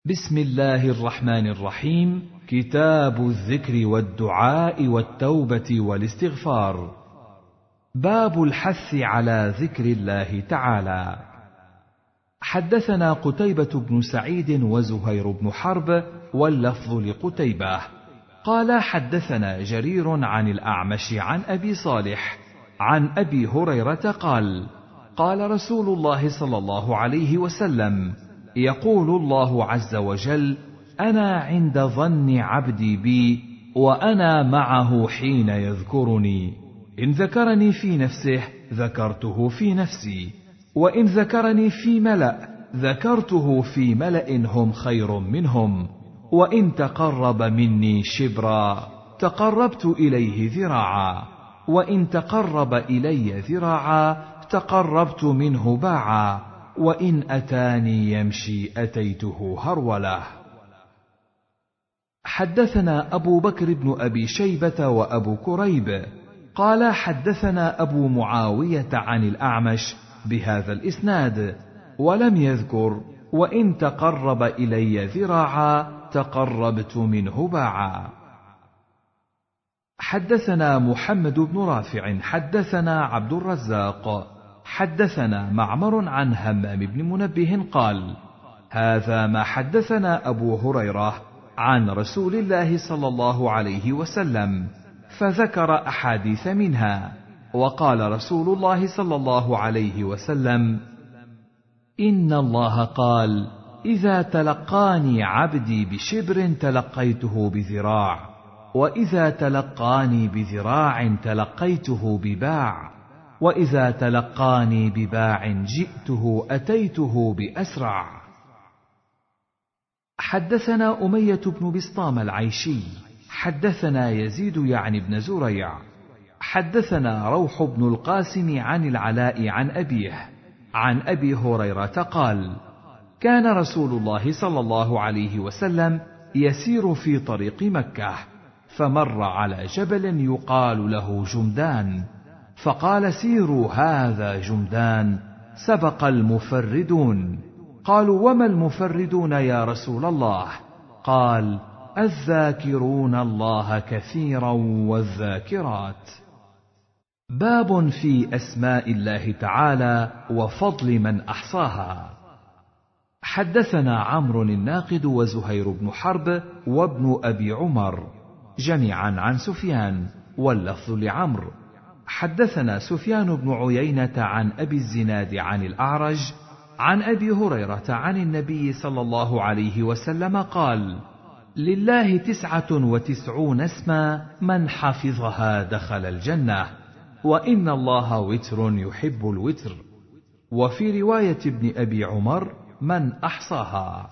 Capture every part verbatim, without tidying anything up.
بسم الله الرحمن الرحيم. كتاب الذكر والدعاء والتوبة والاستغفار. باب الحث على ذكر الله تعالى. حدثنا قتيبة بن سعيد وزهير بن حرب واللفظ لقتيبة قال حدثنا جرير عن الأعمش عن أبي صالح عن أبي هريرة قال قال رسول الله صلى الله عليه وسلم: يقول الله عز وجل: أنا عند ظن عبدي بي وأنا معه حين يذكرني، إن ذكرني في نفسه ذكرته في نفسي، وإن ذكرني في ملأ ذكرته في ملأ هم خير منهم، وإن تقرب مني شبرا تقربت إليه ذراعا، وإن تقرب إلي ذراعا تقربت منه باعا، وإن أتاني يمشي أتيته هرولة. حدثنا أبو بكر بن أبي شيبة وأبو كريب قال حدثنا أبو معاوية عن الأعمش بهذا الإسناد، ولم يذكر وإن تقرب إلي ذراعا تقربت منه باعا. حدثنا محمد بن رافع حدثنا عبد الرزاق حدثنا معمر عن همام بن منبه قال: هذا ما حدثنا أبو هريرة عن رسول الله صلى الله عليه وسلم، فذكر أحاديث منها، وقال رسول الله صلى الله عليه وسلم: إن الله قال: إذا تلقاني عبدي بشبر تلقيته بذراع، وإذا تلقاني بذراع تلقيته بباع، وإذا تلقاني بباع جئته أتيته بأسرع. حدثنا أمية بن بسطام العيشي حدثنا يزيد يعني بن زريع حدثنا روح بن القاسم عن العلاء عن أبيه عن أبي هريرة قال: كان رسول الله صلى الله عليه وسلم يسير في طريق مكة، فمر على جبل يقال له جمدان، فقال: سيروا هذا جمدان، سبق المفردون. قالوا: وما المفردون يا رسول الله؟ قال: الذاكرون الله كثيرا والذاكرات. باب في أسماء الله تعالى وفضل من أحصاها. حدثنا عمرو الناقد وزهير بن حرب وابن أبي عمر جميعا عن سفيان، واللفظ لعمرو. حدثنا سفيان بن عيينة عن أبي الزناد عن الأعرج عن أبي هريرة عن النبي صلى الله عليه وسلم قال: لله تسعة وتسعون اسما من حفظها دخل الجنة، وإن الله وتر يحب الوتر. وفي رواية ابن أبي عمر: من أحصاها.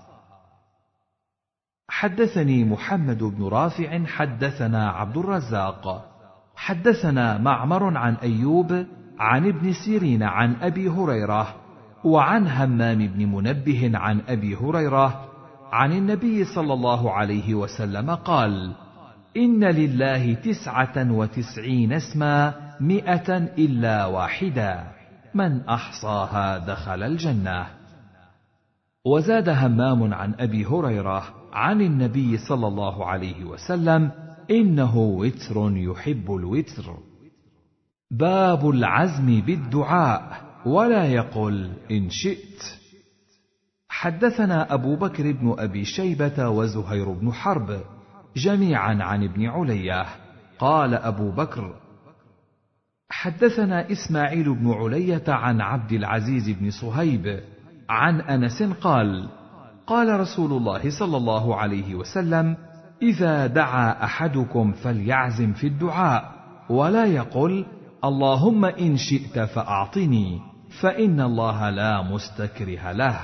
حدثني محمد بن رافع حدثنا عبد الرزاق حدثنا معمر عن أيوب عن ابن سيرين عن أبي هريرة وعن همام بن منبه عن أبي هريرة عن النبي صلى الله عليه وسلم قال: إن لله تسعة وتسعين اسما مئة إلا واحدا، من أحصاها دخل الجنة. وزاد همام عن أبي هريرة عن النبي صلى الله عليه وسلم: إنه وتر يحب الوتر. باب العزم بالدعاء ولا يقل إن شئت. حدثنا أبو بكر بن أبي شيبة وزهير بن حرب جميعا عن ابن علية قال أبو بكر: حدثنا إسماعيل بن علية عن عبد العزيز بن صهيب عن أنس قال: قال رسول الله صلى الله عليه وسلم: إذا دعا أحدكم فليعزم في الدعاء، ولا يقل: اللهم إن شئت فأعطني، فإن الله لا مستكره له.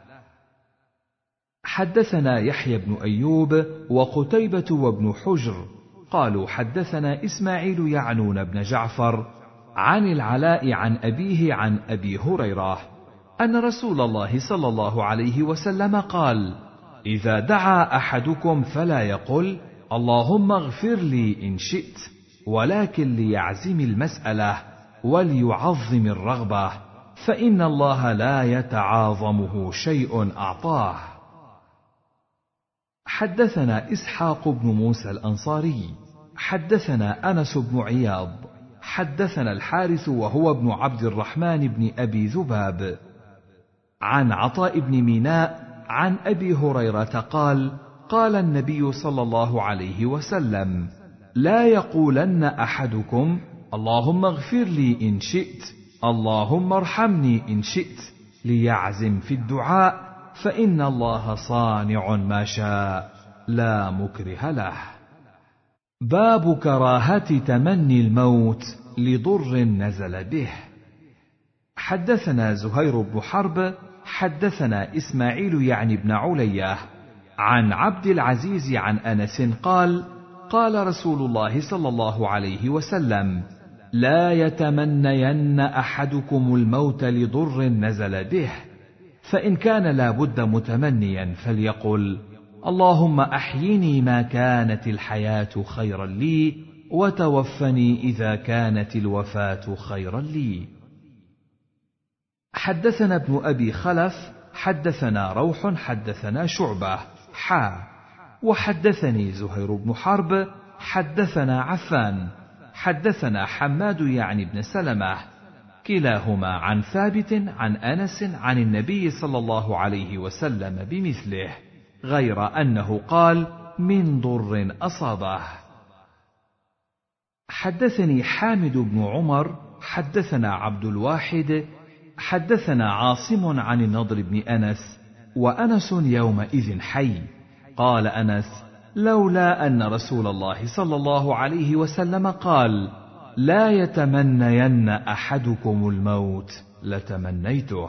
حدثنا يحيى بن أيوب وقتيبة وابن حجر قالوا حدثنا إسماعيل يعنون بن جعفر عن العلاء عن أبيه عن أبي هريرة أن رسول الله صلى الله عليه وسلم قال: إذا دعا أحدكم فلا يقل: اللهم اغفر لي إن شئت، ولكن ليعزم المسألة وليعظم الرغبة، فإن الله لا يتعاظمه شيء أعطاه. حدثنا إسحاق بن موسى الأنصاري حدثنا أنس بن عياض حدثنا الحارث وهو ابن عبد الرحمن بن أبي ذباب عن عطاء بن ميناء عن أبي هريرة قال: قال النبي صلى الله عليه وسلم: لا يقولن أحدكم اللهم اغفر لي إن شئت، اللهم ارحمني إن شئت، ليعزم في الدعاء، فإن الله صانع ما شاء لا مكره له. باب كراهة تمني الموت لضر نزل به. حدثنا زهير بن حرب حدثنا إسماعيل يعني بن علية عن عبد العزيز عن أنس قال: قال رسول الله صلى الله عليه وسلم: لا يتمنين أحدكم الموت لضر نزل به، فإن كان لا بد متمنيا فليقل: اللهم أحيني ما كانت الحياة خيرا لي، وتوفني إذا كانت الوفاة خيرا لي. حدثنا ابن أبي خلف حدثنا روح حدثنا شعبة حا وحدثني زهير بن حرب حدثنا عفان حدثنا حماد يعني بن سلمة كلاهما عن ثابت عن أنس عن النبي صلى الله عليه وسلم بمثله، غير أنه قال: من ضر أصابه. حدثني حامد بن عمر حدثنا عبد الواحد حدثنا عاصم عن النضر بن أنس وأنس يومئذ حي. قال أنس: لولا أن رسول الله صلى الله عليه وسلم قال: لا يتمنين أحدكم الموت لتمنيته.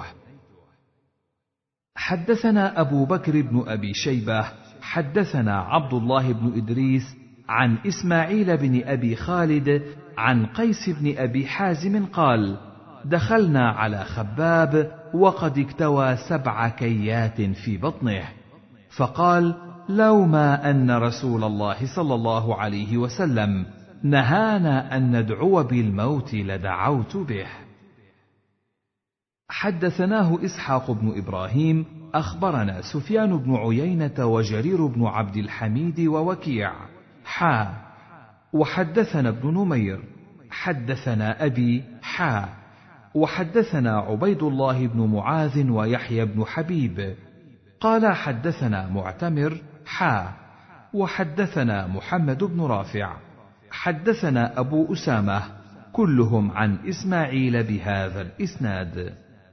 حدثنا أبو بكر بن أبي شيبة حدثنا عبد الله بن إدريس عن إسماعيل بن أبي خالد عن قيس بن أبي حازم قال: دخلنا على خباب وقد اكتوى سبع كيات في بطنه، فقال: لو ما أن رسول الله صلى الله عليه وسلم نهانا أن ندعو بالموت لدعوت به. حدثناه إسحاق بن إبراهيم أخبرنا سفيان بن عيينة وجرير بن عبد الحميد ووكيع حا وحدثنا ابن نمير حدثنا أبي حا وحدثنا عبيد الله بن معاذ ويحيى بن حبيب قال: حدثنا معتمر حا وحدثنا محمد بن رافع حدثنا أبو أسامة كلهم عن إسماعيل بهذا الإسناد.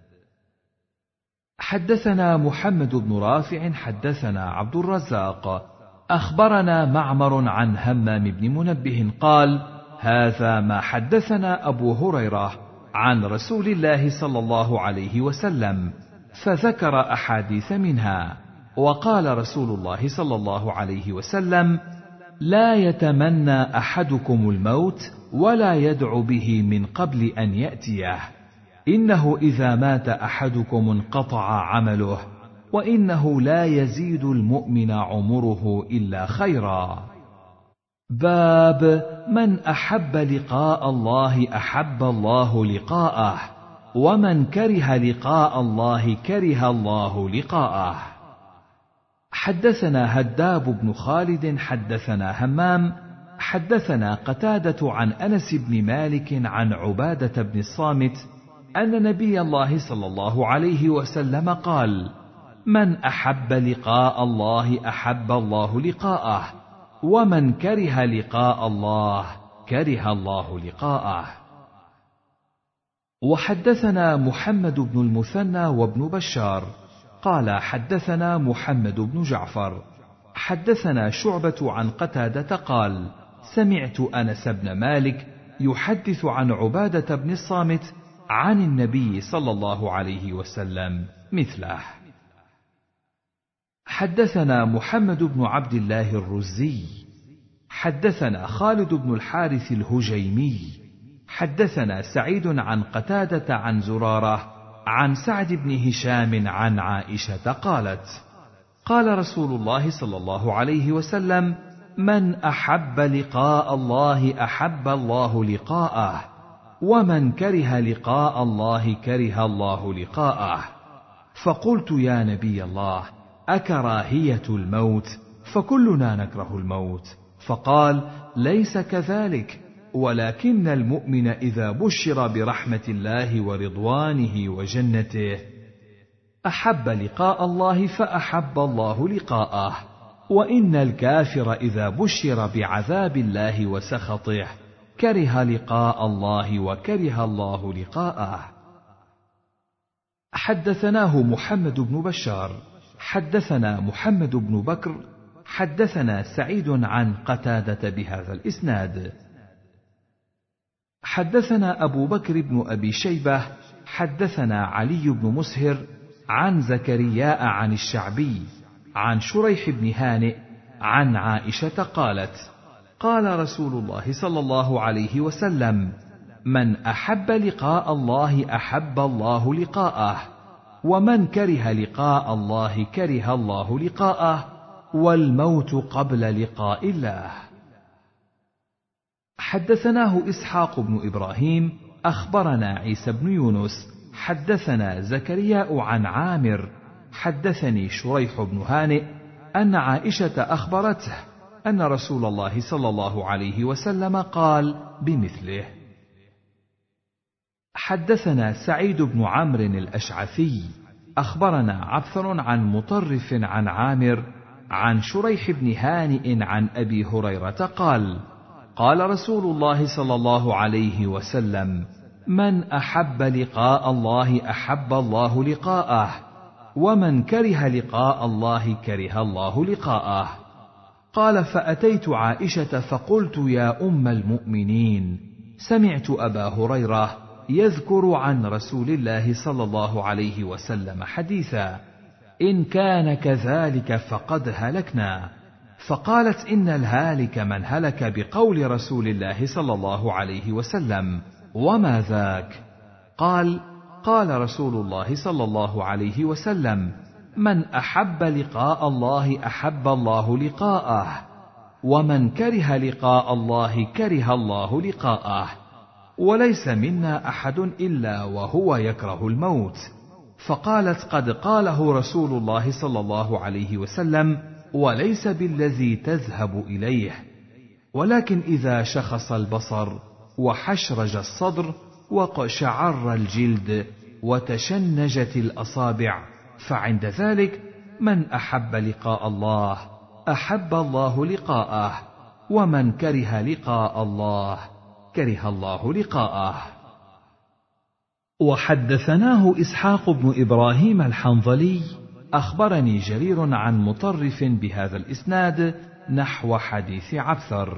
حدثنا محمد بن رافع حدثنا عبد الرزاق أخبرنا معمر عن همام بن منبه قال: هذا ما حدثنا أبو هريرة عن رسول الله صلى الله عليه وسلم، فذكر أحاديث منها، وقال رسول الله صلى الله عليه وسلم: لا يتمنى أحدكم الموت ولا يدع به من قبل أن يأتيه، إنه إذا مات أحدكم انقطع عمله، وإنه لا يزيد المؤمن عمره إلا خيرا. باب من أحب لقاء الله أحب الله لقاءه، ومن كره لقاء الله كره الله لقاءه. حدثنا هداب بن خالد حدثنا همام حدثنا قتادة عن أنس بن مالك عن عبادة بن الصامت أن نبي الله صلى الله عليه وسلم قال: من أحب لقاء الله أحب الله لقاءه، ومن كره لقاء الله كره الله لقاءه. وحدثنا محمد بن المثنى وابن بشار قال: حدثنا محمد بن جعفر حدثنا شعبة عن قتادة قال: سمعت أنس بن مالك يحدث عن عبادة بن الصامت عن النبي صلى الله عليه وسلم مثله. حدثنا محمد بن عبد الله الرزي حدثنا خالد بن الحارث الهجيمي حدثنا سعيد عن قتادة عن زرارة عن سعد بن هشام عن عائشة قالت: قال رسول الله صلى الله عليه وسلم: من أحب لقاء الله أحب الله لقاءه، ومن كره لقاء الله كره الله لقاءه. فقلت: يا نبي الله، أكراهية الموت؟ فكلنا نكره الموت. فقال: ليس كذلك، ولكن المؤمن إذا بشر برحمة الله ورضوانه وجنته أحب لقاء الله فأحب الله لقاءه، وإن الكافر إذا بشر بعذاب الله وسخطه كره لقاء الله وكره الله لقاءه. حدثناه محمد بن بشار حدثنا محمد بن بكر حدثنا سعيد عن قتادة بهذا الإسناد. حدثنا أبو بكر بن أبي شيبة حدثنا علي بن مسهر عن زكرياء عن الشعبي عن شريح بن هانئ عن عائشة قالت: قال رسول الله صلى الله عليه وسلم: من أحب لقاء الله أحب الله لقاءه، ومن كره لقاء الله كره الله لقاءه، والموت قبل لقاء الله. حدثناه إسحاق بن إبراهيم أخبرنا عيسى بن يونس حدثنا زكرياء عن عامر حدثني شريح بن هانئ أن عائشة أخبرته أن رسول الله صلى الله عليه وسلم قال بمثله. حدثنا سعيد بن عمرو الأشعثي أخبرنا عبثر عن مطرف عن عامر عن شريح بن هانئ عن أبي هريرة قال: قال رسول الله صلى الله عليه وسلم: من أحب لقاء الله أحب الله لقاءه، ومن كره لقاء الله كره الله لقاءه. قال: فأتيت عائشة فقلت: يا أم المؤمنين، سمعت أبا هريرة يذكر عن رسول الله صلى الله عليه وسلم حديثا، إن كان كذلك فقد هلكنا. فقالت: إن الهالك من هلك بقول رسول الله صلى الله عليه وسلم، وما ذاك؟ قال: قال رسول الله صلى الله عليه وسلم: من أحب لقاء الله أحب الله لقاءه، ومن كره لقاء الله كره الله لقاءه، وليس منا أحد إلا وهو يكره الموت. فقالت: قد قاله رسول الله صلى الله عليه وسلم، وليس بالذي تذهب إليه، ولكن إذا شخص البصر وحشرج الصدر وقشعر الجلد وتشنجت الأصابع، فعند ذلك من أحب لقاء الله أحب الله لقاءه، ومن كره لقاء الله كره الله لقاءه. وحدثناه إسحاق بن إبراهيم الحنظلي أخبرني جرير عن مطرف بهذا الإسناد نحو حديث عبثر.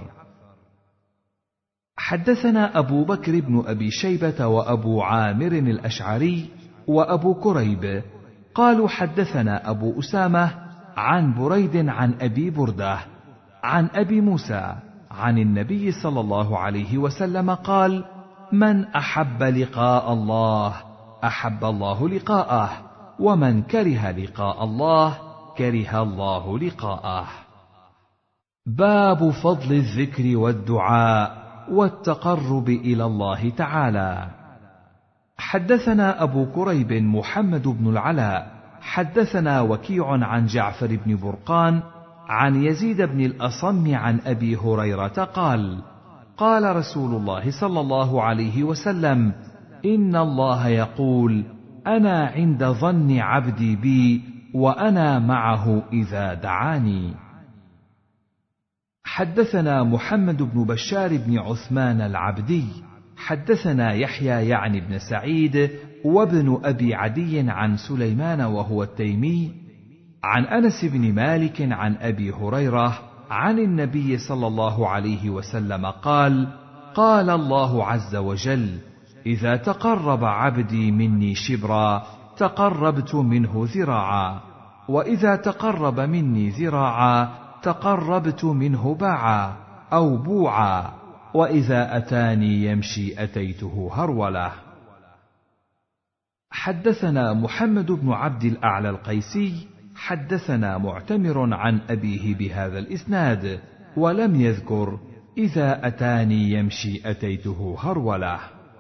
حدثنا أبو بكر بن أبي شيبة وأبو عامر الأشعري وأبو كريب قالوا: حدثنا أبو أسامة عن بريد عن أبي بردة عن أبي موسى عن النبي صلى الله عليه وسلم قال: من أحب لقاء الله أحب الله لقاءه، ومن كره لقاء الله كره الله لقاءه. باب فضل الذكر والدعاء والتقرب إلى الله تعالى. حدثنا أبو كريب محمد بن العلاء حدثنا وكيع عن جعفر بن برقان عن يزيد بن الأصم عن أبي هريرة قال: قال رسول الله صلى الله عليه وسلم: إن الله يقول: أنا عند ظن عبدي بي وأنا معه إذا دعاني. حدثنا محمد بن بشار بن عثمان العبدي حدثنا يحيى يعني بن سعيد وابن أبي عدي عن سليمان وهو التيمي عن أنس بن مالك عن أبي هريرة عن النبي صلى الله عليه وسلم قال: قال الله عز وجل: إذا تقرب عبدي مني شبرا تقربت منه ذراعا، وإذا تقرب مني ذراعا تقربت منه باعا أو بوعا، وإذا أتاني يمشي أتيته هرولة. حدثنا محمد بن عبد الأعلى القيسي حدثنا معتمر عن أبيه بهذا الإسناد، ولم يذكر إذا أتاني يمشي أتيته هرولة.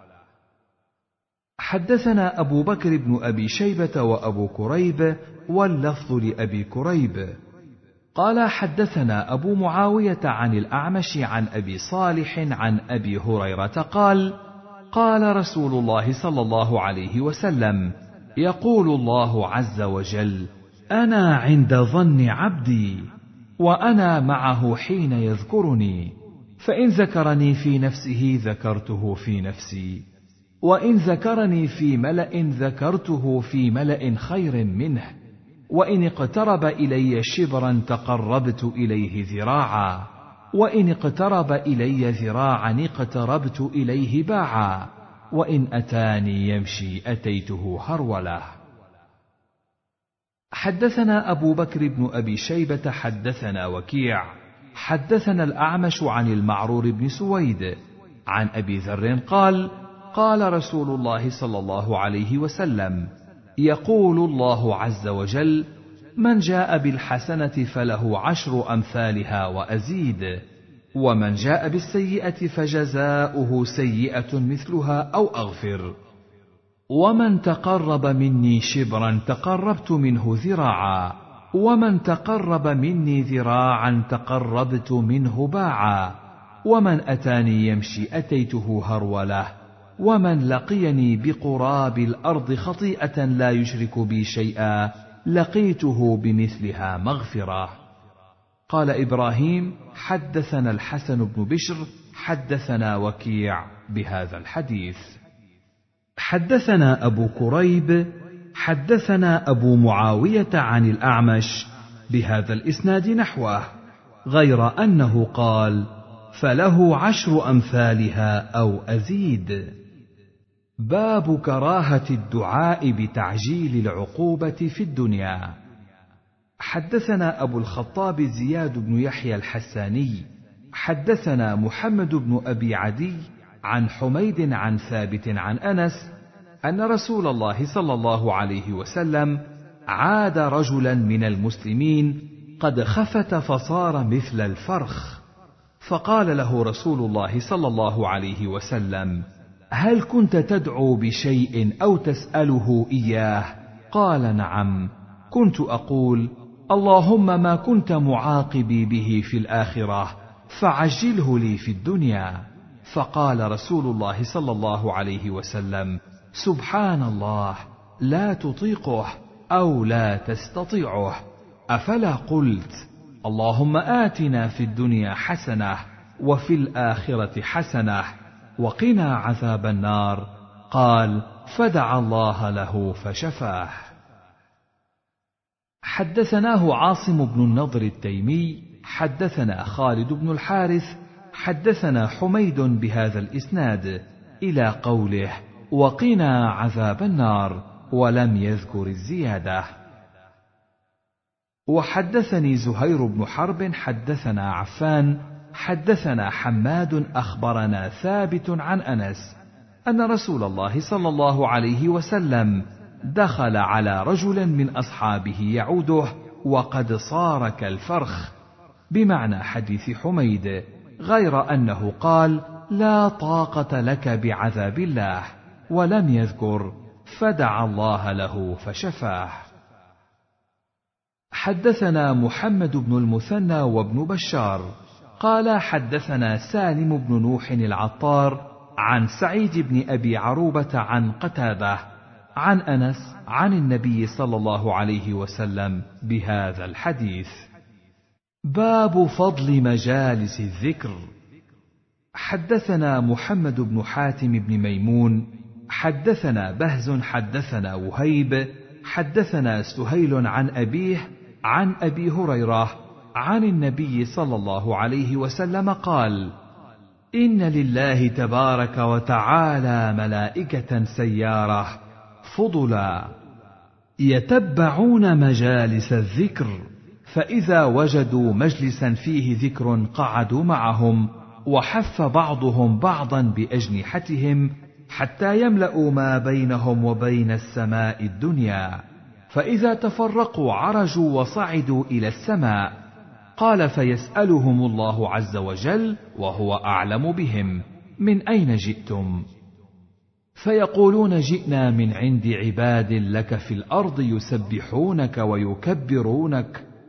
حدثنا أبو بكر بن أبي شيبة وأبو كريب، واللفظ لأبي كريب. قال حدثنا أبو معاوية عن الأعمش عن أبي صالح عن أبي هريرة قال قال رسول الله صلى الله عليه وسلم يقول الله عز وجل أنا عند ظن عبدي وأنا معه حين يذكرني، فإن ذكرني في نفسه ذكرته في نفسي، وإن ذكرني في ملأ ذكرته في ملأ خير منه، وإن اقترب إلي شبرا تقربت إليه ذراعا، وإن اقترب إلي ذراعا اقتربت إليه باعا، وإن أتاني يمشي أتيته هرولة. حدثنا أبو بكر بن أبي شيبة حدثنا وكيع حدثنا الأعمش عن المعرور بن سويد عن أبي ذر قال قال رسول الله صلى الله عليه وسلم يقول الله عز وجل من جاء بالحسنة فله عشر أمثالها وأزيد، ومن جاء بالسيئة فجزاؤه سيئة مثلها أو أغفر، ومن تقرب مني شبرا تقربت منه ذراعا، ومن تقرب مني ذراعا تقربت منه باعا، ومن أتاني يمشي أتيته هرولة، ومن لقيني بقراب الأرض خطيئة لا يشرك بي شيئا لقيته بمثلها مغفرة. قال إبراهيم حدثنا الحسن بن بشر حدثنا وكيع بهذا الحديث. حدثنا أبو كريب حدثنا أبو معاوية عن الأعمش بهذا الإسناد نحوه، غير أنه قال فله عشر أمثالها أو أزيد. باب كراهة الدعاء بتعجيل العقوبة في الدنيا. حدثنا أبو الخطاب زياد بن يحيى الحساني حدثنا محمد بن أبي عدي عن حميد عن ثابت عن أنس أن رسول الله صلى الله عليه وسلم عاد رجلا من المسلمين قد خفت فصار مثل الفرخ، فقال له رسول الله صلى الله عليه وسلم هل كنت تدعو بشيء أو تسأله إياه؟ قال نعم، كنت أقول اللهم ما كنت معاقبي به في الآخرة فعجله لي في الدنيا. فقال رسول الله صلى الله عليه وسلم سبحان الله، لا تطيقه أو لا تستطيعه، أفلا قلت اللهم آتنا في الدنيا حسنة وفي الآخرة حسنة وقنا عذاب النار؟ قال فدعا الله له فشفاه. حدثناه عاصم بن النضر التيمي حدثنا خالد بن الحارث حدثنا حميد بهذا الإسناد إلى قوله وقنا عذاب النار، ولم يذكر الزيادة. وحدثني زهير بن حرب حدثنا عفان حدثنا حماد أخبرنا ثابت عن أنس أن رسول الله صلى الله عليه وسلم دخل على رجل من أصحابه يعوده وقد صار كالفرخ، بمعنى حديث حميد، غير أنه قال لا طاقة لك بعذاب الله، ولم يذكر فدعا الله له فشفاه. حدثنا محمد بن المثنى وابن بشار قال حدثنا سالم بن نوح العطار عن سعيد بن أبي عروبة عن قتادة عن أنس عن النبي صلى الله عليه وسلم بهذا الحديث. باب فضل مجالس الذكر. حدثنا محمد بن حاتم بن ميمون حدثنا بهز حدثنا وهيب حدثنا سهيل عن أبيه عن أبي هريرة عن النبي صلى الله عليه وسلم قال إن لله تبارك وتعالى ملائكة سيارة فضلا يتبعون مجالس الذكر، فإذا وجدوا مجلسا فيه ذكر قعدوا معهم، وحف بعضهم بعضا بأجنحتهم حتى يملأوا ما بينهم وبين السماء الدنيا، فإذا تفرقوا عرجوا وصعدوا إلى السماء. قال فيسألهم الله عز وجل وهو أعلم بهم من أين جئتم؟ فيقولون جئنا من عند عباد لك في الأرض يسبحونك ويكبرونك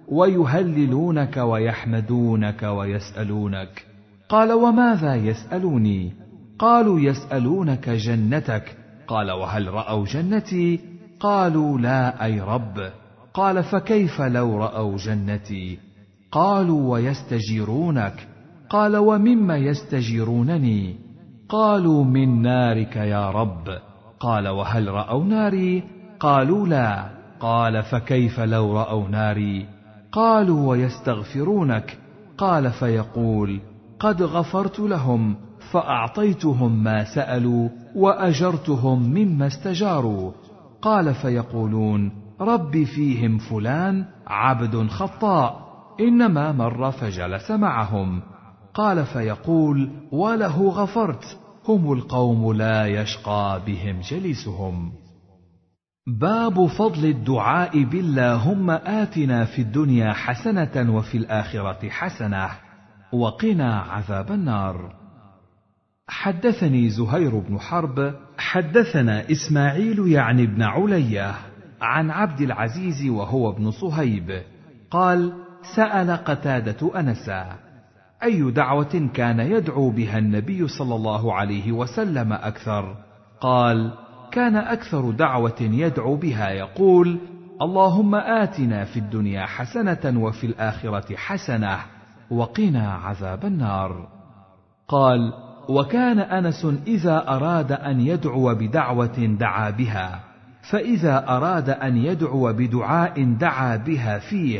ويهللونك ويحمدونك ويسألونك. قال وماذا يسألوني؟ قالوا يسألونك جنتك. قال وهل رأوا جنتي؟ قالوا لا أي رب. قال فكيف لو رأوا جنتي؟ قالوا ويستجيرونك. قال ومما يستجيرونني؟ قالوا من نارك يا رب. قال وهل رأوا ناري؟ قالوا لا. قال فكيف لو رأوا ناري؟ قالوا ويستغفرونك. قال فيقول قد غفرت لهم فأعطيتهم ما سألوا وأجرتهم مما استجاروا. قال فيقولون رب فيهم فلان عبد خطاء إنما مر فجلس معهم. قال فيقول وله غفرت، هم القوم لا يشقى بهم جليسهم. باب فضل الدعاء باللهم آتنا في الدنيا حسنة وفي الآخرة حسنة وقنا عذاب النار. حدثني زهير بن حرب حدثنا إسماعيل يعني ابن علية عن عبد العزيز وهو ابن صهيب قال سأل قتادة أنسا أي دعوة كان يدعو بها النبي صلى الله عليه وسلم أكثر؟ قال كان أكثر دعوة يدعو بها يقول اللهم آتنا في الدنيا حسنة وفي الآخرة حسنة وقنا عذاب النار. قال وكان أنس إذا أراد أن يدعو بدعوة دعا بها، فإذا أراد أن يدعو بدعاء دعا بها فيه.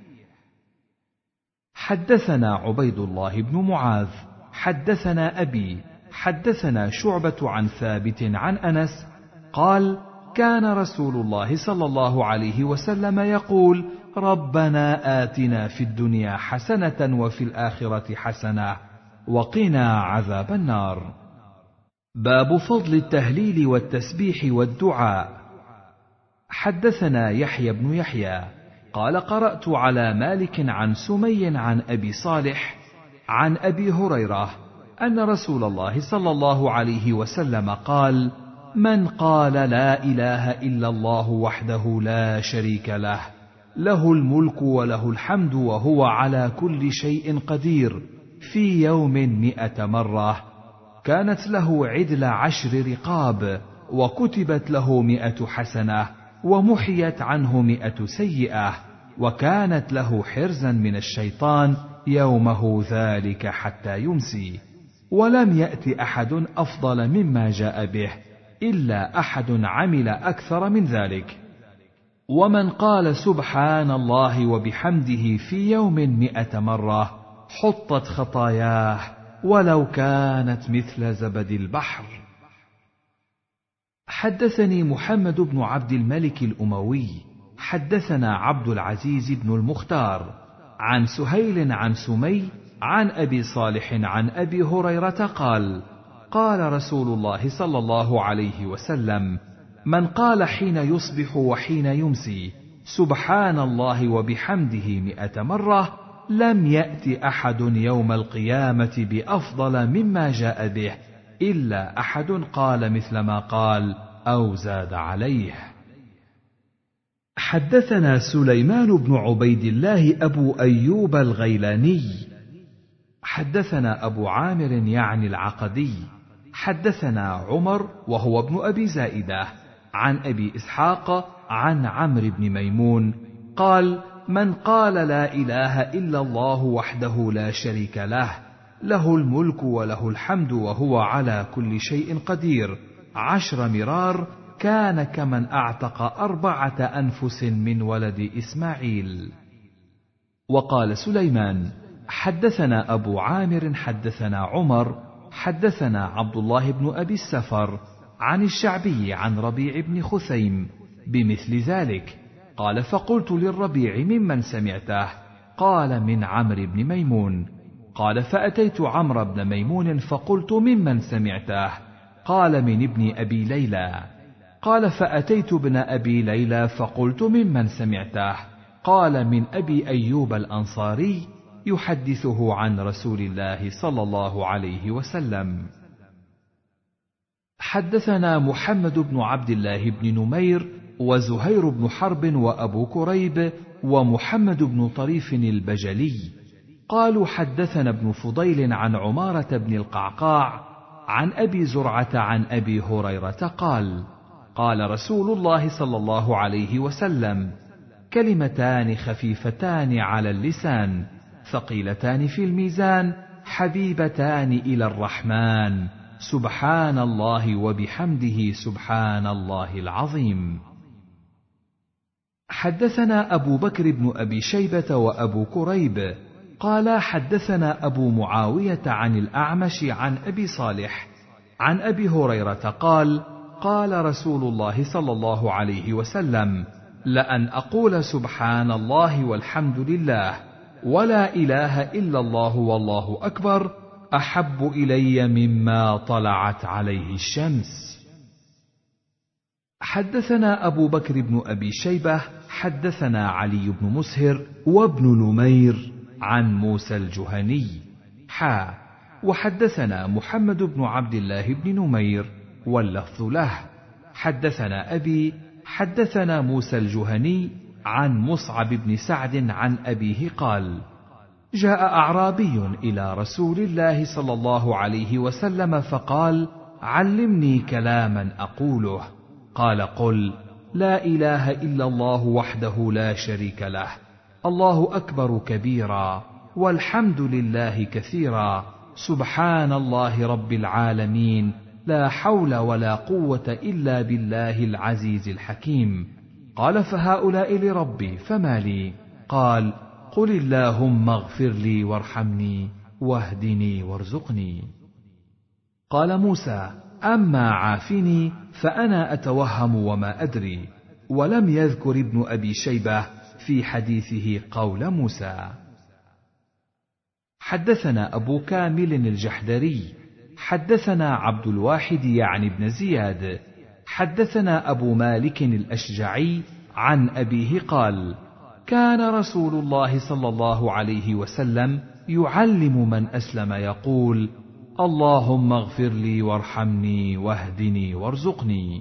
حدثنا عبيد الله بن معاذ حدثنا أبي حدثنا شعبة عن ثابت عن أنس قال كان رسول الله صلى الله عليه وسلم يقول ربنا آتنا في الدنيا حسنة وفي الآخرة حسنة وقنا عذاب النار. باب فضل التهليل والتسبيح والدعاء. حدثنا يحيى بن يحيى قال قرأت على مالك عن سمي عن أبي صالح عن أبي هريرة أن رسول الله صلى الله عليه وسلم قال من قال لا إله إلا الله وحده لا شريك له له الملك وله الحمد وهو على كل شيء قدير في يوم مئة مرة كانت له عدل عشر رقاب وكتبت له مئة حسنة ومحيت عنه مئة سيئة وكانت له حرزا من الشيطان يومه ذلك حتى يمسي. ولم يأت أحد أفضل مما جاء به إلا أحد عمل أكثر من ذلك. ومن قال سبحان الله وبحمده في يوم مئة مرة حطت خطاياه ولو كانت مثل زبد البحر. حدثني محمد بن عبد الملك الأموي حدثنا عبد العزيز بن المختار عن سهيل عن سمي عن أبي صالح عن أبي هريرة قال قال رسول الله صلى الله عليه وسلم من قال حين يصبح وحين يمسي سبحان الله وبحمده مئة مرة لم يأت أحد يوم القيامة بأفضل مما جاء به إلا أحد قال مثل ما قال أو زاد عليه. حدثنا سليمان بن عبيد الله أبو أيوب الغيلاني حدثنا أبو عامر يعني العقدي حدثنا عمر وهو ابن أبي زائدة عن أبي إسحاق عن عمرو بن ميمون قال من قال لا إله إلا الله وحده لا شريك له له الملك وله الحمد وهو على كل شيء قدير عشر مرار كان كمن أعتق أربعة أنفس من ولد إسماعيل. وقال سليمان حدثنا أبو عامر حدثنا عمر حدثنا عبد الله بن أبي السفر عن الشعبي عن ربيع بن خثيم بمثل ذلك قال فقلت للربيع ممن سمعته قال من عمرو بن ميمون قال فأتيت عمرو بن ميمون فقلت ممن سمعته قال من ابن أبي ليلى قال فأتيت ابن أبي ليلى فقلت ممن سمعته قال من أبي أيوب الأنصاري يحدثه عن رسول الله صلى الله عليه وسلم. حدثنا محمد بن عبد الله بن نمير وزهير بن حرب وأبو كريب ومحمد بن طريف البجلي قالوا حدثنا ابن فضيل عن عمارة بن القعقاع عن أبي زرعة عن أبي هريرة قال قال رسول الله صلى الله عليه وسلم كلمتان خفيفتان على اللسان ثقيلتان في الميزان حبيبتان إلى الرحمن سبحان الله وبحمده سبحان الله العظيم. حدثنا أبو بكر بن أبي شيبة وأبو كريب قال حدثنا أبو معاوية عن الأعمش عن أبي صالح عن أبي هريرة قال قال رسول الله صلى الله عليه وسلم لأن أقول سبحان الله والحمد لله ولا إله إلا الله والله أكبر أحب إلي مما طلعت عليه الشمس. حدثنا أبو بكر بن أبي شيبة حدثنا علي بن مسهر وابن نمير عن موسى الجهني حا وحدثنا محمد بن عبد الله بن نمير واللفظ له حدثنا أبي حدثنا موسى الجهني عن مصعب بن سعد عن أبيه قال جاء أعرابي إلى رسول الله صلى الله عليه وسلم فقال علمني كلاما أقوله قال قل لا إله إلا الله وحده لا شريك له الله أكبر كبيرا والحمد لله كثيرا سبحان الله رب العالمين لا حول ولا قوة إلا بالله العزيز الحكيم. قال فهؤلاء لربي فما لي؟ قال قل اللهم اغفر لي وارحمني واهدني وارزقني. قال موسى أما عافني فأنا أتوهم وما أدري. ولم يذكر ابن أبي شيبة في حديثه قول موسى. حدثنا أبو كامل الجحدري حدثنا عبد الواحد يعني بن زياد حدثنا أبو مالك الأشجعي عن أبيه قال كان رسول الله صلى الله عليه وسلم يعلم من أسلم يقول اللهم اغفر لي وارحمني واهدني وارزقني.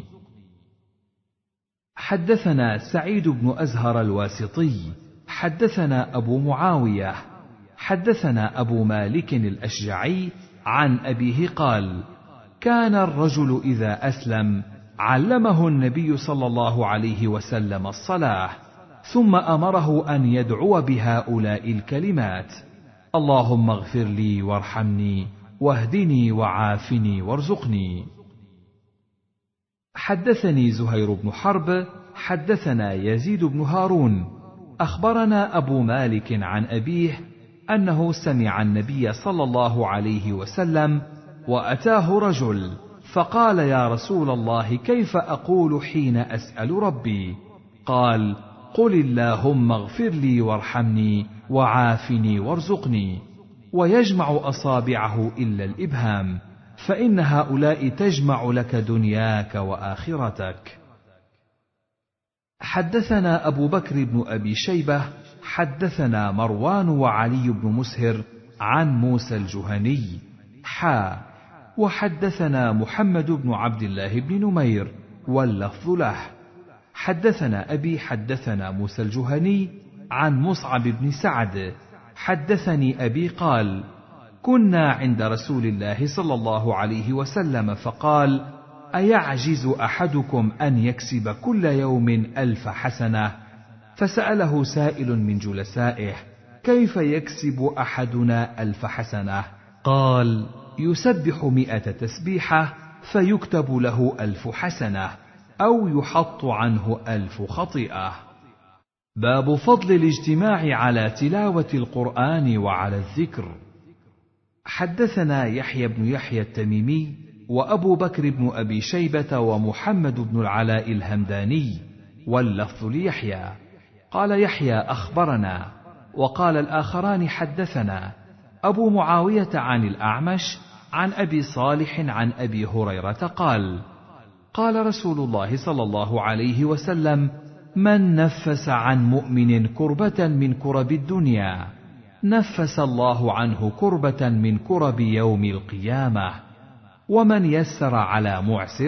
حدثنا سعيد بن أزهر الواسطي حدثنا أبو معاوية حدثنا أبو مالك الأشجعي عن أبيه قال كان الرجل إذا أسلم علمه النبي صلى الله عليه وسلم الصلاة ثم أمره أن يدعو بهؤلاء الكلمات اللهم اغفر لي وارحمني واهدني وعافني وارزقني. حدثني زهير بن حرب حدثنا يزيد بن هارون أخبرنا أبو مالك عن أبيه أنه سمع النبي صلى الله عليه وسلم وأتاه رجل فقال يا رسول الله كيف أقول حين أسأل ربي؟ قال قل اللهم اغفر لي وارحمني وعافني وارزقني ويجمع أصابعه إلا الإبهام فإن هؤلاء تجمع لك دنياك وآخرتك. حدثنا أبو بكر بن أبي شيبة حدثنا مروان وعلي بن مسهر عن موسى الجهني حا وحدثنا محمد بن عبد الله بن نمير واللفظ له حدثنا أبي حدثنا موسى الجهني عن مصعب بن سعد حدثني أبي قال كنا عند رسول الله صلى الله عليه وسلم فقال أيعجز أحدكم أن يكسب كل يوم ألف حسنة؟ فسأله سائل من جلسائه كيف يكسب أحدنا ألف حسنة؟ قال يسبح مئة تسبيحة فيكتب له ألف حسنة أو يحط عنه ألف خطيئة. باب فضل الاجتماع على تلاوة القرآن وعلى الذكر. حدثنا يحيى بن يحيى التميمي وأبو بكر بن أبي شيبة ومحمد بن العلاء الهمداني واللفظ ليحيى قال يحيى أخبرنا وقال الآخران حدثنا أبو معاوية عن الأعمش عن أبي صالح عن أبي هريرة قال قال رسول الله صلى الله عليه وسلم من نفس عن مؤمن كربة من كرب الدنيا نفس الله عنه كربة من كرب يوم القيامة ومن يسر على معسر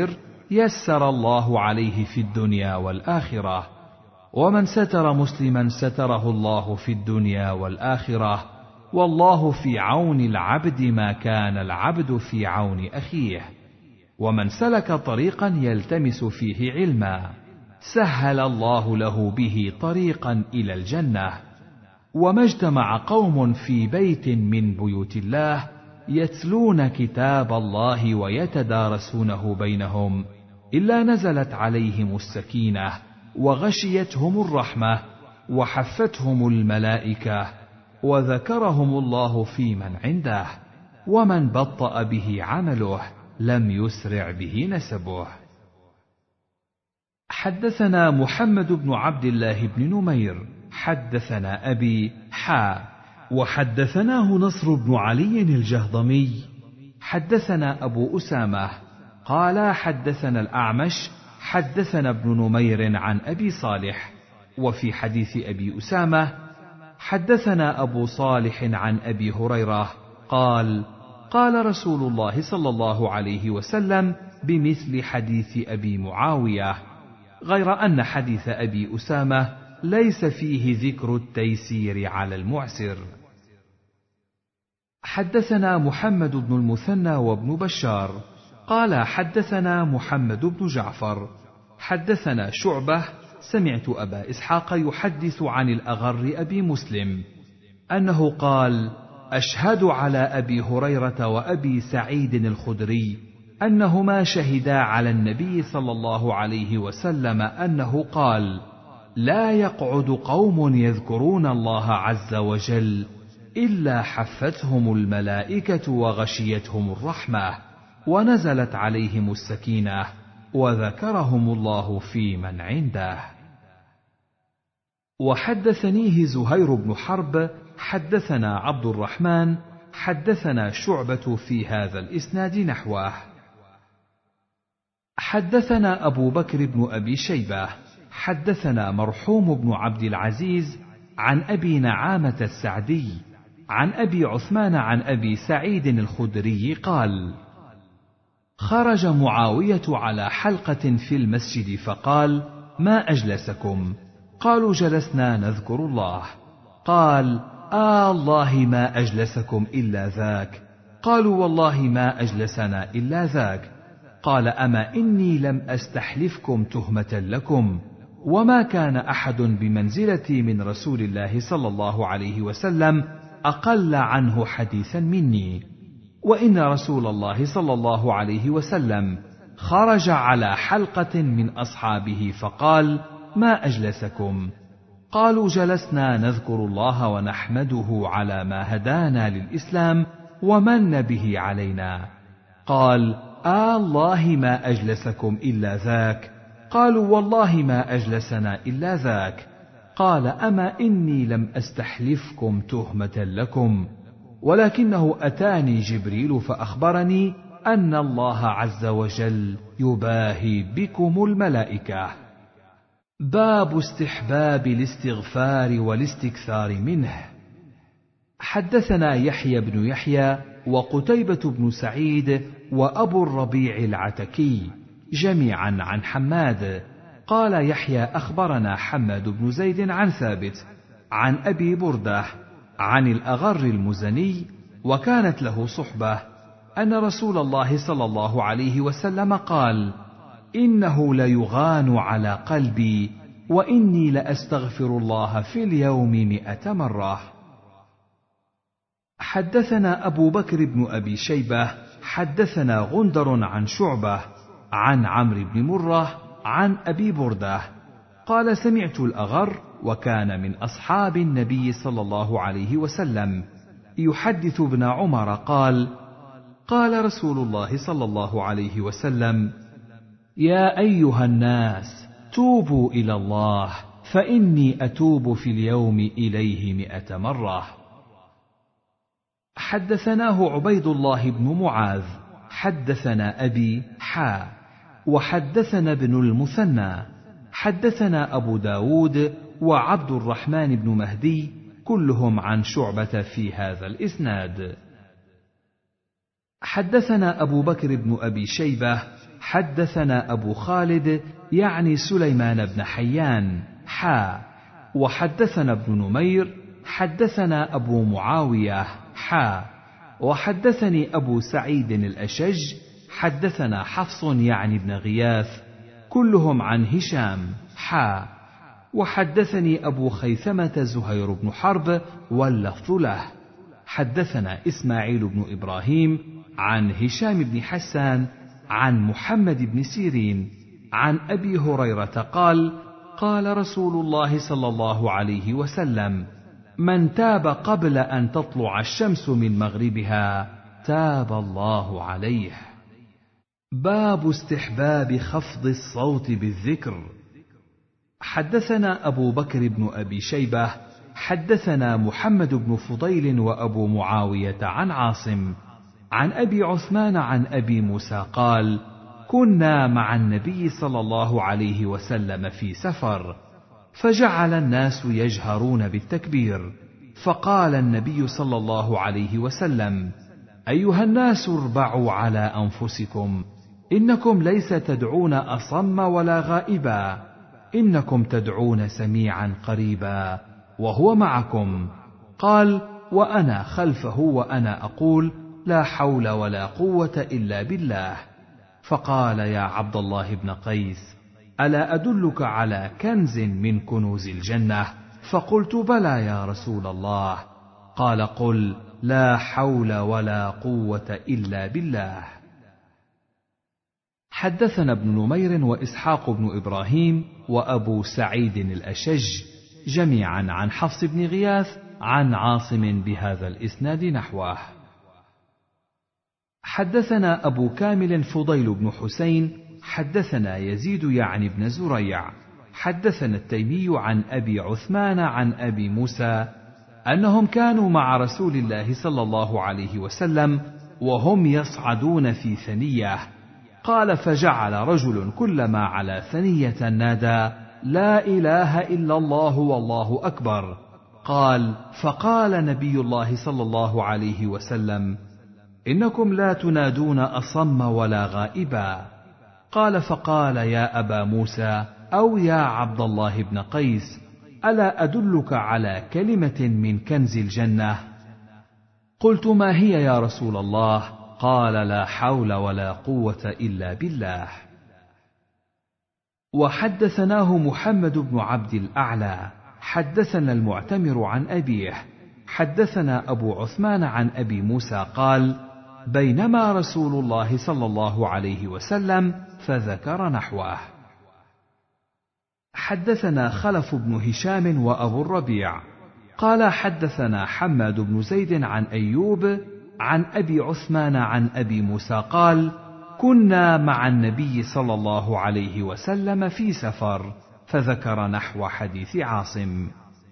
يسر الله عليه في الدنيا والآخرة، ومن ستر مسلما ستره الله في الدنيا والآخرة، والله في عون العبد ما كان العبد في عون أخيه. ومن سلك طريقا يلتمس فيه علما سهل الله له به طريقا إلى الجنة. وما اجتمع قوم في بيت من بيوت الله يتلون كتاب الله ويتدارسونه بينهم إلا نزلت عليهم السكينة وغشيتهم الرحمة وحفتهم الملائكة وذكرهم الله في من عنده، ومن بطأ به عمله لم يسرع به نسبه. حدثنا محمد بن عبد الله بن نمير حدثنا أبي حا وحدثناه نصر بن علي الجهضمي حدثنا أبو أسامة قال حدثنا الأعمش حدثنا ابن نمير عن أبي صالح. وفي حديث أبي أسامة حدثنا أبو صالح عن أبي هريرة قال قال رسول الله صلى الله عليه وسلم بمثل حديث أبي معاوية، غير أن حديث أبي أسامة ليس فيه ذكر التيسير على المعسر. حدثنا محمد بن المثنى وابن بشار قال حدثنا محمد بن جعفر حدثنا شعبة سمعت أبا إسحاق يحدث عن الأغر أبي مسلم أنه قال أشهد على أبي هريرة وأبي سعيد الخدري أنهما شهدا على النبي صلى الله عليه وسلم أنه قال لا يقعد قوم يذكرون الله عز وجل إلا حفتهم الملائكة وغشيتهم الرحمة ونزلت عليهم السكينة وذكرهم الله في من عنده. وحدثنيه زهير بن حرب حدثنا عبد الرحمن حدثنا شعبة في هذا الإسناد نحوه. حدثنا أبو بكر بن أبي شيبة حدثنا مرحوم بن عبد العزيز عن أبي نعامة السعدي عن أبي عثمان عن أبي سعيد الخدري قال خرج معاوية على حلقة في المسجد فقال ما أجلسكم؟ قالوا جلسنا نذكر الله. قال آه الله ما أجلسكم إلا ذاك. قالوا والله ما أجلسنا إلا ذاك. قال أما إني لم أستحلفكم تهمة لكم، وما كان أحد بمنزلتي من رسول الله صلى الله عليه وسلم أقل عنه حديثا مني، وإن رسول الله صلى الله عليه وسلم خرج على حلقة من أصحابه فقال ما أجلسكم؟ قالوا جلسنا نذكر الله ونحمده على ما هدانا للإسلام ومن به علينا. قال آه الله ما أجلسكم إلا ذاك. قالوا والله ما أجلسنا إلا ذاك. قال أما إني لم أستحلفكم تهمة لكم، ولكنه أتاني جبريل فأخبرني أن الله عز وجل يباهي بكم الملائكة. باب استحباب الاستغفار والاستكثار منه. حدثنا يحيى بن يحيى وقتيبة بن سعيد وأبو الربيع العتكي جميعا عن حماد قال يحيى أخبرنا حماد بن زيد عن ثابت عن أبي بردة عن الأغر المزني وكانت له صحبة أن رسول الله صلى الله عليه وسلم قال إنه ليغان على قلبي وإني لأستغفر الله في اليوم مئة مرة. حدثنا أبو بكر بن أبي شيبة حدثنا غندر عن شعبة عن عمرو بن مرة عن أبي بردة قال سمعت الأغر وكان من أصحاب النبي صلى الله عليه وسلم يحدث ابن عمر قال قال رسول الله صلى الله عليه وسلم يا أيها الناس توبوا إلى الله فإني أتوب في اليوم إليه مئة مرة. حدثناه عبيد الله بن معاذ حدثنا أبي حا وحدثنا ابن المثنى حدثنا أبو داود وعبد الرحمن بن مهدي كلهم عن شعبة في هذا الإسناد. حدثنا أبو بكر بن أبي شيبة حدثنا أبو خالد يعني سليمان بن حيان حا وحدثنا ابن نمير حدثنا أبو معاوية حا وحدثني أبو سعيد الأشج حدثنا حفص يعني بن غياث كلهم عن هشام حا وحدثني أبو خيثمة زهير بن حرب واللفظ له حدثنا إسماعيل بن إبراهيم عن هشام بن حسان عن محمد بن سيرين عن أبي هريرة قال قال رسول الله صلى الله عليه وسلم من تاب قبل أن تطلع الشمس من مغربها تاب الله عليه. باب استحباب خفض الصوت بالذكر. حدثنا أبو بكر بن أبي شيبة حدثنا محمد بن فضيل وأبو معاوية عن عاصم عن أبي عثمان عن أبي موسى قال كنا مع النبي صلى الله عليه وسلم في سفر فجعل الناس يجهرون بالتكبير فقال النبي صلى الله عليه وسلم أيها الناس اربعوا على أنفسكم إنكم ليس تدعون أصم ولا غائبا إنكم تدعون سميعا قريبا وهو معكم. قال وأنا خلفه وأنا أقول لا حول ولا قوة إلا بالله. فقال يا عبد الله بن قيس ألا أدلك على كنز من كنوز الجنة؟ فقلت بلى يا رسول الله. قال قل لا حول ولا قوة إلا بالله. حدثنا ابن نمير وإسحاق بن إبراهيم وأبو سعيد الأشج جميعا عن حفص بن غياث عن عاصم بهذا الإسناد نحوه. حدثنا أبو كامل فضيل بن حسين حدثنا يزيد يعني بن زريع حدثنا التيمي عن أبي عثمان عن أبي موسى أنهم كانوا مع رسول الله صلى الله عليه وسلم وهم يصعدون في ثنية. قال فجعل رجل كلما على ثنية نادى لا إله إلا الله والله أكبر. قال فقال نبي الله صلى الله عليه وسلم إنكم لا تنادون أصم ولا غائبا. قال فقال يا أبا موسى أو يا عبد الله بن قيس ألا أدلك على كلمة من كنز الجنة؟ قلت ما هي يا رسول الله؟ قال لا حول ولا قوة إلا بالله. وحدثناه محمد بن عبد الأعلى حدثنا المعتمر عن أبيه حدثنا أبو عثمان عن أبي موسى قال بينما رسول الله صلى الله عليه وسلم فذكر نحوه. حدثنا خلف بن هشام وأبو الربيع قال حدثنا حماد بن زيد عن أيوب عن أبي عثمان عن أبي موسى قال كنا مع النبي صلى الله عليه وسلم في سفر فذكر نحو حديث عاصم.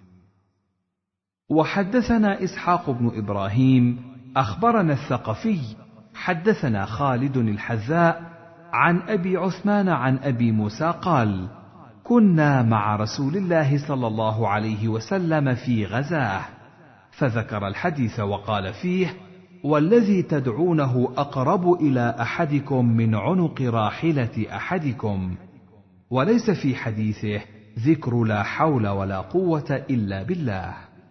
وحدثنا إسحاق بن إبراهيم أخبرنا الثقفي حدثنا خالد الحذاء عن أبي عثمان عن أبي موسى قال كنا مع رسول الله صلى الله عليه وسلم في غزاه فذكر الحديث وقال فيه والذي تدعونه أقرب إلى أحدكم من عنق راحلة أحدكم. وليس في حديثه ذكر لا حول ولا قوة إلا بالله.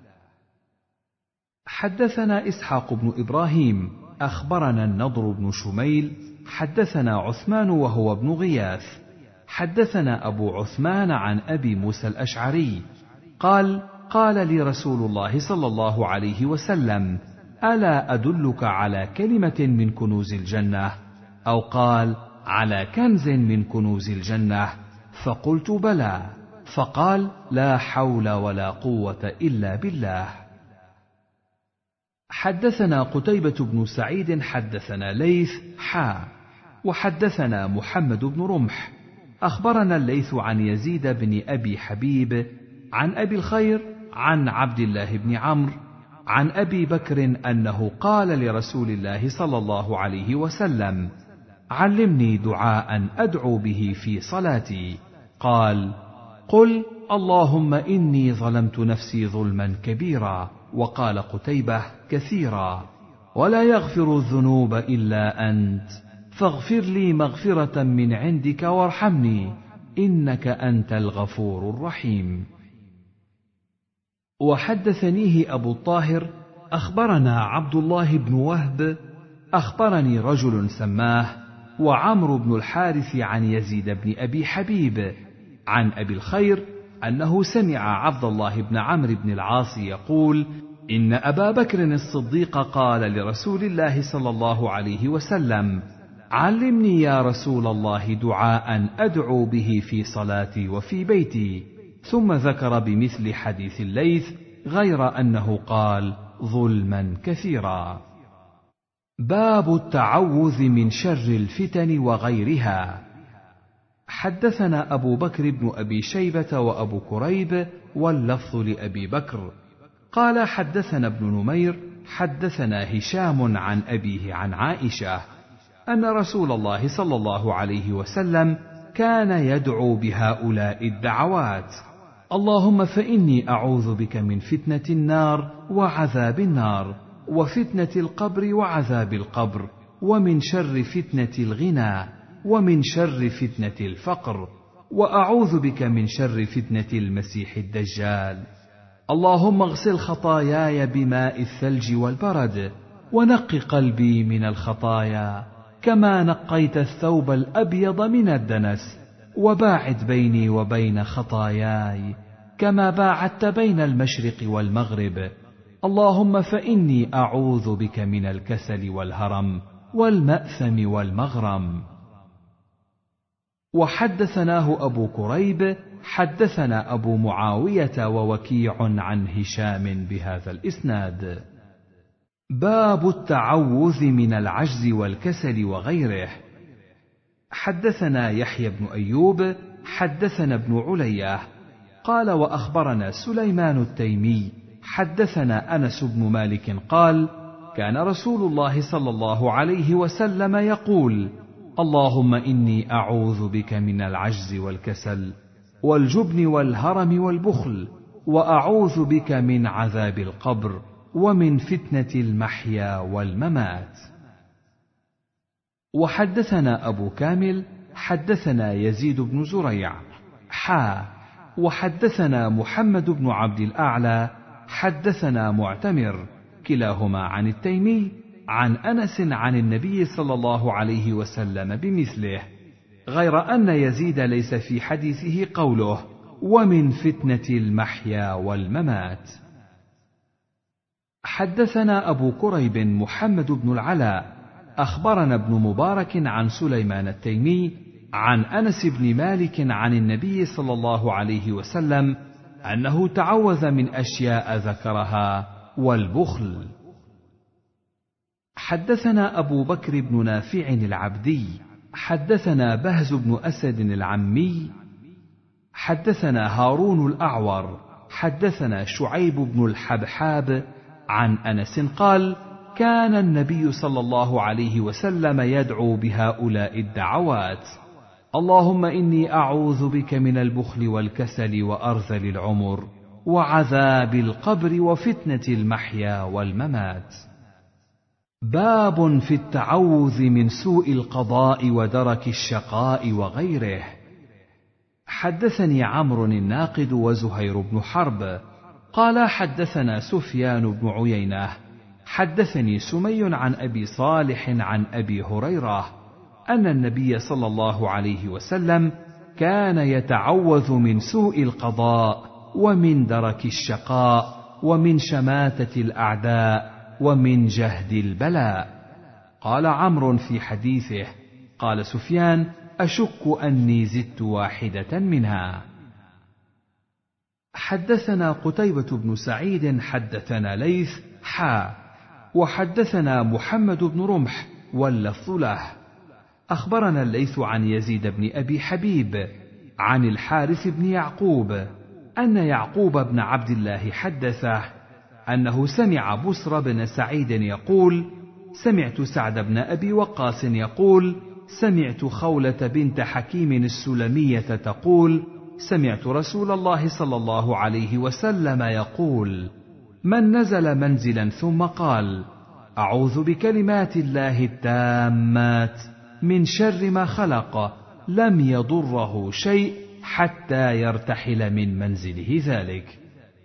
حدثنا إسحاق بن إبراهيم أخبرنا النضر بن شميل حدثنا عثمان وهو ابن غياث حدثنا أبو عثمان عن أبي موسى الأشعري قال قال لي رسول الله صلى الله عليه وسلم ألا أدلك على كلمة من كنوز الجنة؟ أو قال على كنز من كنوز الجنة؟ فقلت بلى. فقال لا حول ولا قوة إلا بالله. حدثنا قتيبة بن سعيد حدثنا ليث حا وحدثنا محمد بن رمح أخبرنا الليث عن يزيد بن أبي حبيب عن أبي الخير عن عبد الله بن عمرو عن أبي بكر أنه قال لرسول الله صلى الله عليه وسلم علمني دعاء أدعو به في صلاتي. قال قل اللهم إني ظلمت نفسي ظلما كبيرا. وقال قتيبة كثيرا ولا يغفر الذنوب إلا أنت فاغفر لي مغفرة من عندك وارحمني إنك أنت الغفور الرحيم. وحدثنيه أبو الطاهر أخبرنا عبد الله بن وهب أخبرني رجل سماه وعمرو بن الحارث عن يزيد بن أبي حبيب عن أبي الخير أنه سمع عبد الله بن عمرو بن العاص يقول: إن أبا بكر الصديق قال لرسول الله صلى الله عليه وسلم: علمني يا رسول الله دعاء أدعو به في صلاتي وفي بيتي، ثم ذكر بمثل حديث الليث غير أنه قال: ظلما كثيرا. باب التعوذ من شر الفتن وغيرها. حدثنا أبو بكر بن أبي شيبة وأبو كريب واللفظ لأبي بكر قال حدثنا ابن نمير حدثنا هشام عن أبيه عن عائشة أن رسول الله صلى الله عليه وسلم كان يدعو بهؤلاء الدعوات: اللهم فإني أعوذ بك من فتنة النار وعذاب النار، وفتنة القبر وعذاب القبر، ومن شر فتنة الغنى، ومن شر فتنة الفقر، وأعوذ بك من شر فتنة المسيح الدجال. اللهم اغسل خطاياي بماء الثلج والبرد، ونق قلبي من الخطايا كما نقيت الثوب الأبيض من الدنس، وباعد بيني وبين خطاياي كما باعدت بين المشرق والمغرب. اللهم فإني أعوذ بك من الكسل والهرم والمأثم والمغرم. وحدثناه أبو كريب حدثنا أبو معاوية ووكيع عن هشام بهذا الإسناد. باب التعوذ من العجز والكسل وغيره. حدثنا يحيى بن أيوب حدثنا ابن علية قال وأخبرنا سليمان التيمي حدثنا أنس بن مالك قال: كان رسول الله صلى الله عليه وسلم يقول: اللهم إني أعوذ بك من العجز والكسل والجبن والهرم والبخل، وأعوذ بك من عذاب القبر ومن فتنة المحيا والممات. وحدثنا أبو كامل حدثنا يزيد بن زريع حا وحدثنا محمد بن عبد الأعلى حدثنا معتمر كلاهما عن التيمي عن أنس عن النبي صلى الله عليه وسلم بمثله، غير أن يزيد ليس في حديثه قوله: ومن فتنة المحيا والممات. حدثنا أبو كريب محمد بن العلاء أخبرنا ابن مبارك عن سليمان التيمي عن أنس بن مالك عن النبي صلى الله عليه وسلم أنه تعوذ من أشياء ذكرها: والبخل. حدثنا أبو بكر بن نافع العبدي حدثنا بهز بن أسد العمي حدثنا هارون الأعور حدثنا شعيب بن الحبحاب عن أنس قال: كان النبي صلى الله عليه وسلم يدعو بهؤلاء الدعوات: اللهم إني أعوذ بك من البخل والكسل وأرذل العمر وعذاب القبر وفتنة المحيا والممات. باب في التعوذ من سوء القضاء ودرك الشقاء وغيره. حدثني عمرو الناقد وزهير بن حرب قال حدثنا سفيان بن عيينة حدثني سمي عن أبي صالح عن أبي هريرة أن النبي صلى الله عليه وسلم كان يتعوذ من سوء القضاء ومن درك الشقاء ومن شماتة الأعداء ومن جهد البلاء. قال عمرو في حديثه: قال سفيان: أشك أني زدت واحدة منها. حدثنا قتيبة بن سعيد حدثنا ليث حا وحدثنا محمد بن رمح واللفظ له. أخبرنا الليث عن يزيد بن أبي حبيب عن الحارث بن يعقوب أن يعقوب بن عبد الله حدثه أنه سمع بسر بن سعيد يقول: سمعت سعد بن أبي وقاص يقول: سمعت خولة بنت حكيم السلمية تقول: سمعت رسول الله صلى الله عليه وسلم يقول: من نزل منزلا ثم قال: أعوذ بكلمات الله التامات من شر ما خلق لم يضره شيء حتى يرتحل من منزله ذلك.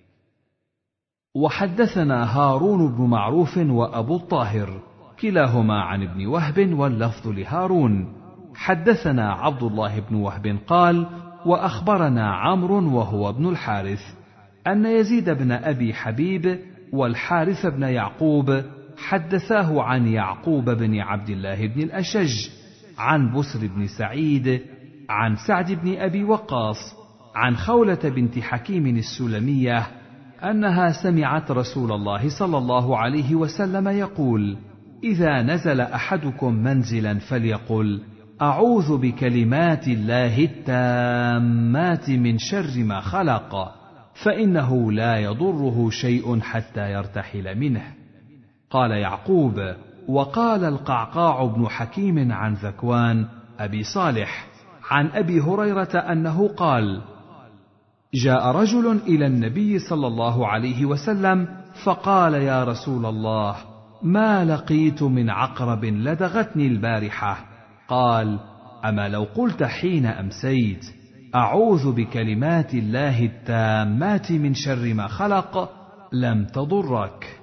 وحدثنا هارون بن معروف وأبو الطاهر كلاهما عن ابن وهب واللفظ لهارون. حدثنا عبد الله بن وهب قال: وأخبرنا عمرو وهو ابن الحارث أن يزيد بن أبي حبيب والحارث بن يعقوب حدثاه عن يعقوب بن عبد الله بن الأشج عن بسر بن سعيد عن سعد بن أبي وقاص عن خولة بنت حكيم السلمية أنها سمعت رسول الله صلى الله عليه وسلم يقول: إذا نزل أحدكم منزلا فليقل: أعوذ بكلمات الله التامات من شر ما خلق، فإنه لا يضره شيء حتى يرتحل منه. قال يعقوب: وقال القعقاع بن حكيم عن ذكوان أبي صالح عن أبي هريرة أنه قال: جاء رجل إلى النبي صلى الله عليه وسلم فقال: يا رسول الله، ما لقيت من عقرب لدغتني البارحة. قال: أما لو قلت حين أمسيت: أعوذ بكلمات الله التامات من شر ما خلق، لم تضرك.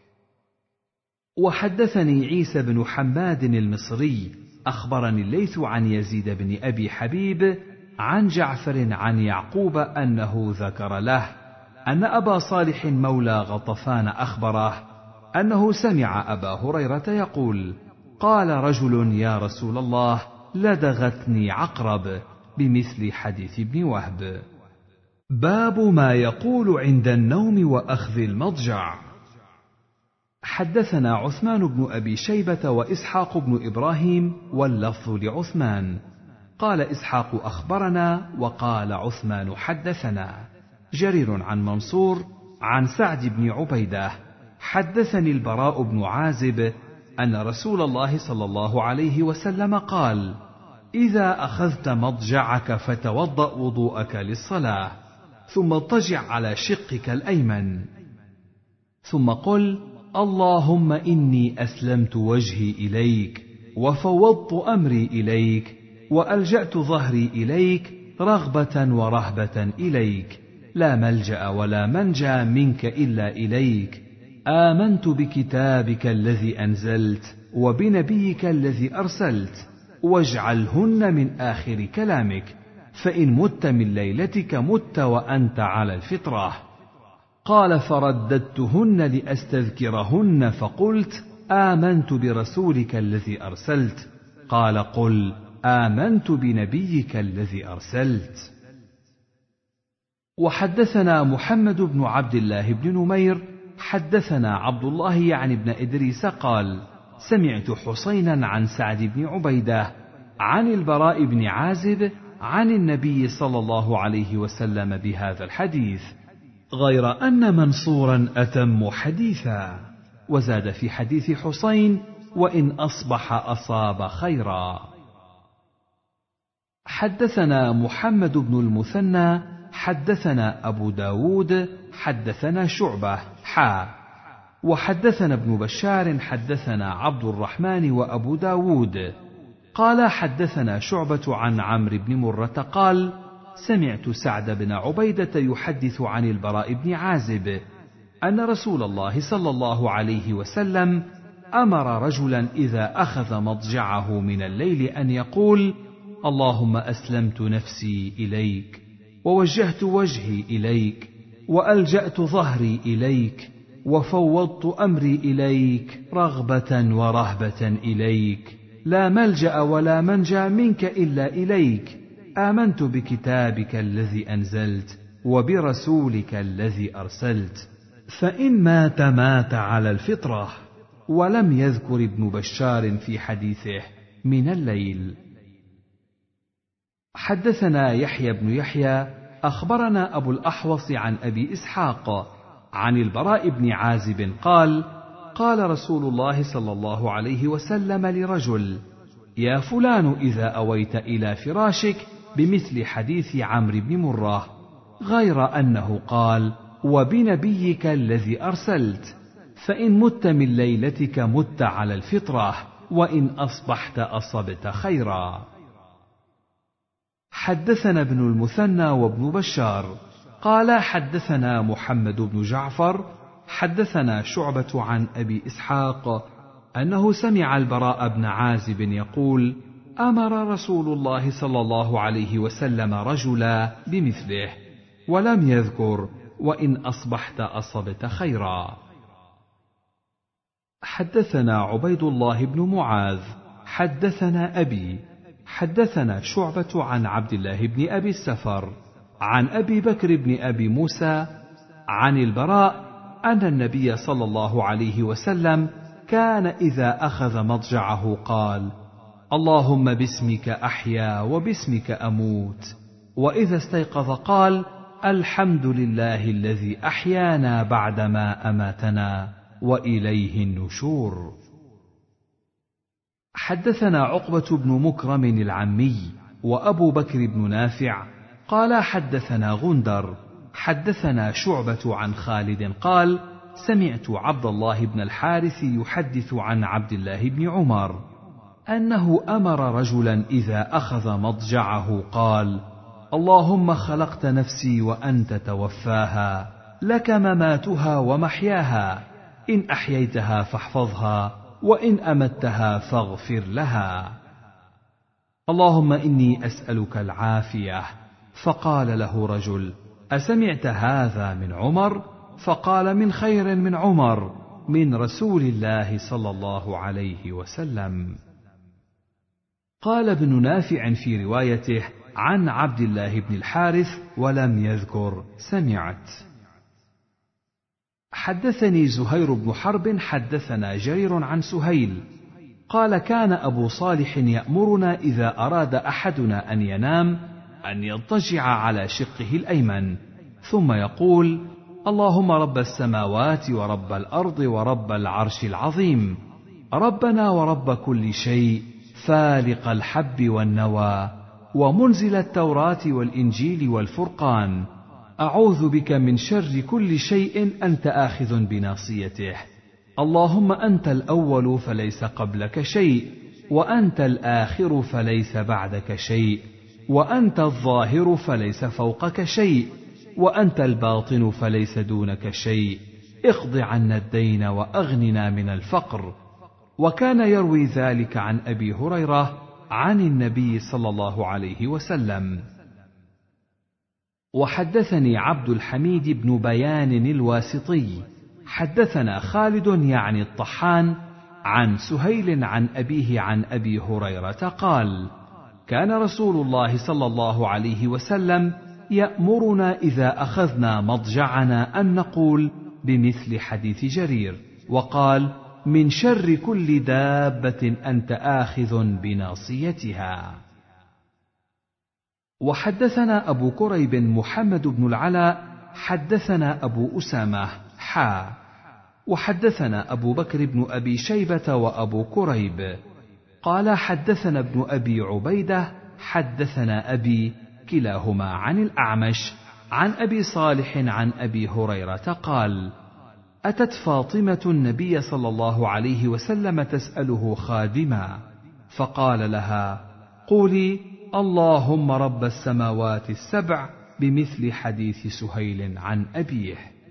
وحدثني عيسى بن حماد المصري أخبرني الليث عن يزيد بن أبي حبيب عن جعفر عن يعقوب أنه ذكر له أن أبا صالح مولى غطفان أخبره أنه سمع أبا هريرة يقول: قال رجل: يا رسول الله، لدغتني عقرب، بمثل حديث ابن وهب. باب ما يقول عند النوم وأخذ المضجع. حدثنا عثمان بن أبي شيبة وإسحاق بن إبراهيم واللفظ لعثمان. قال إسحاق: أخبرنا، وقال عثمان: حدثنا. جرير عن منصور عن سعد بن عبيدة حدثني البراء بن عازب أن رسول الله صلى الله عليه وسلم قال: إذا أخذت مضجعك فتوضأ وضوءك للصلاة، ثم اضطجع على شقك الأيمن، ثم قل: اللهم إني أسلمت وجهي إليك، وفوضت أمري إليك، وألجأت ظهري إليك، رغبة ورهبة إليك، لا ملجأ ولا منجى منك إلا إليك. آمنت بكتابك الذي أنزلت وبنبيك الذي أرسلت، واجعلهن من آخر كلامك، فإن مت من ليلتك مت وأنت على الفطرة. قال: فرددتهن لأستذكرهن، فقلت: آمنت برسولك الذي أرسلت. قال: قل: آمنت بنبيك الذي أرسلت. وحدثنا محمد بن عبد الله بن نمير حدثنا عبد الله يعني بن إدريس قال: سمعت حسينا عن سعد بن عبيدة عن البراء بن عازب عن النبي صلى الله عليه وسلم بهذا الحديث، غير أن منصورا أتم حديثا، وزاد في حديث حسين: وإن أصبح أصاب خيرا. حدثنا محمد بن المثنى حدثنا أبو داود حدثنا شعبة حا وحدثنا ابن بشار حدثنا عبد الرحمن وأبو داود قال: حدثنا شعبة عن عمرو بن مرة قال: سمعت سعد بن عبيدة يحدث عن البراء بن عازب أن رسول الله صلى الله عليه وسلم أمر رجلا إذا أخذ مضجعه من الليل أن يقول: اللهم أسلمت نفسي إليك، ووجهت وجهي إليك، وألجأت ظهري إليك، وفوضت أمري إليك، رغبة ورهبة إليك، لا ملجأ ولا منجى منك إلا إليك. آمنت بكتابك الذي أنزلت وبرسولك الذي أرسلت، فإن مات مات على الفطرة. ولم يذكر ابن بشار في حديثه من الليل. حدثنا يحيى بن يحيى أخبرنا أبو الأحوص عن أبي إسحاق عن البراء بن عازب قال: قال رسول الله صلى الله عليه وسلم لرجل: يا فلان، إذا أويت إلى فراشك، بمثل حديث عمرو بن مرة، غير أنه قال: وبنبيك الذي أرسلت، فإن مت من ليلتك مت على الفطرة، وإن أصبحت أصبت خيرا. حدثنا ابن المثنى وابن بشار قال حدثنا محمد بن جعفر حدثنا شعبة عن أبي إسحاق أنه سمع البراء بن عازب يقول: أمر رسول الله صلى الله عليه وسلم رجلا بمثله، ولم يذكر: وإن أصبحت أصبت خيرا. حدثنا عبيد الله بن معاذ حدثنا أبي حدثنا شعبة عن عبد الله بن أبي السفر عن أبي بكر بن أبي موسى عن البراء أن النبي صلى الله عليه وسلم كان إذا أخذ مضجعه قال: اللهم باسمك أحيا وباسمك أموت. وإذا استيقظ قال: الحمد لله الذي أحيانا بعدما أماتنا وإليه النشور. حدثنا عقبة بن مكرم العمي وأبو بكر بن نافع قال حدثنا غندر حدثنا شعبة عن خالد قال: سمعت عبد الله بن الحارث يحدث عن عبد الله بن عمر أنه أمر رجلا إذا أخذ مضجعه قال: اللهم خلقت نفسي وأنت توفاها، لك مماتها ومحياها، إن أحييتها فاحفظها، وإن أمتها فاغفر لها. اللهم إني أسألك العافية. فقال له رجل: أسمعت هذا من عمر؟ فقال: من خير من عمر، من رسول الله صلى الله عليه وسلم. قال ابن نافع في روايته عن عبد الله بن الحارث ولم يذكر سمعت. حدثني زهير بن حرب حدثنا جرير عن سهيل قال: كان أبو صالح يأمرنا إذا أراد أحدنا أن ينام أن يضطجع على شقه الأيمن، ثم يقول: اللهم رب السماوات ورب الأرض ورب العرش العظيم، ربنا ورب كل شيء، فالق الحب والنوى، ومنزل التوراة والإنجيل والفرقان، أعوذ بك من شر كل شيء أنت آخذ بناصيته، اللهم أنت الأول فليس قبلك شيء، وأنت الآخر فليس بعدك شيء، وأنت الظاهر فليس فوقك شيء، وأنت الباطن فليس دونك شيء، اقض عنا الدين وأغننا من الفقر. وكان يروي ذلك عن أبي هريرة عن النبي صلى الله عليه وسلم. وحدثني عبد الحميد بن بيان الواسطي حدثنا خالد يعني الطحان عن سهيل عن أبيه عن أبي هريرة قال: كان رسول الله صلى الله عليه وسلم يأمرنا إذا أخذنا مضجعنا أن نقول بمثل حديث جرير، وقال: من شر كل دابة أنت آخذ بناصيتها. وحدثنا أبو كريب محمد بن العلاء حدثنا أبو أسامة حا وحدثنا أبو بكر بن أبي شيبة وأبو كريب قال حدثنا ابن أبي عبيدة حدثنا أبي كلاهما عن الأعمش عن أبي صالح عن أبي هريرة قال: أتت فاطمة النبي صلى الله عليه وسلم تسأله خادما، فقال لها: قولي اللهم رب السماوات السبع بمثل حديث سهيل عن أبيه.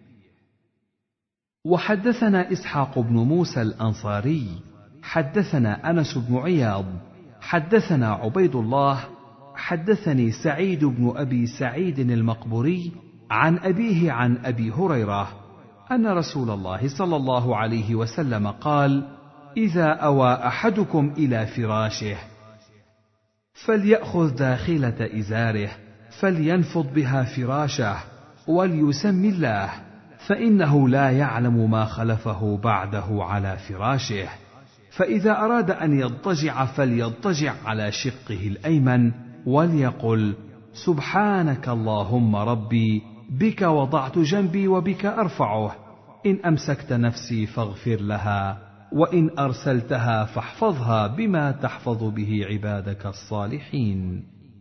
وحدثنا إسحاق بن موسى الأنصاري حدثنا أنس بن عياض حدثنا عبيد الله حدثني سعيد بن أبي سعيد المقبوري عن أبيه عن أبي هريرة أن رسول الله صلى الله عليه وسلم قال: إذا أوى أحدكم إلى فراشه فليأخذ داخلة إزاره فلينفض بها فراشه وليسم الله، فإنه لا يعلم ما خلفه بعده على فراشه. فإذا أراد أن يضطجع فليضطجع على شقه الأيمن وليقل: سبحانك اللهم ربي، بك وضعت جنبي وبك أرفعه، إن أمسكت نفسي فاغفر لها، وإن أرسلتها فاحفظها بما تحفظ به عبادك الصالحين.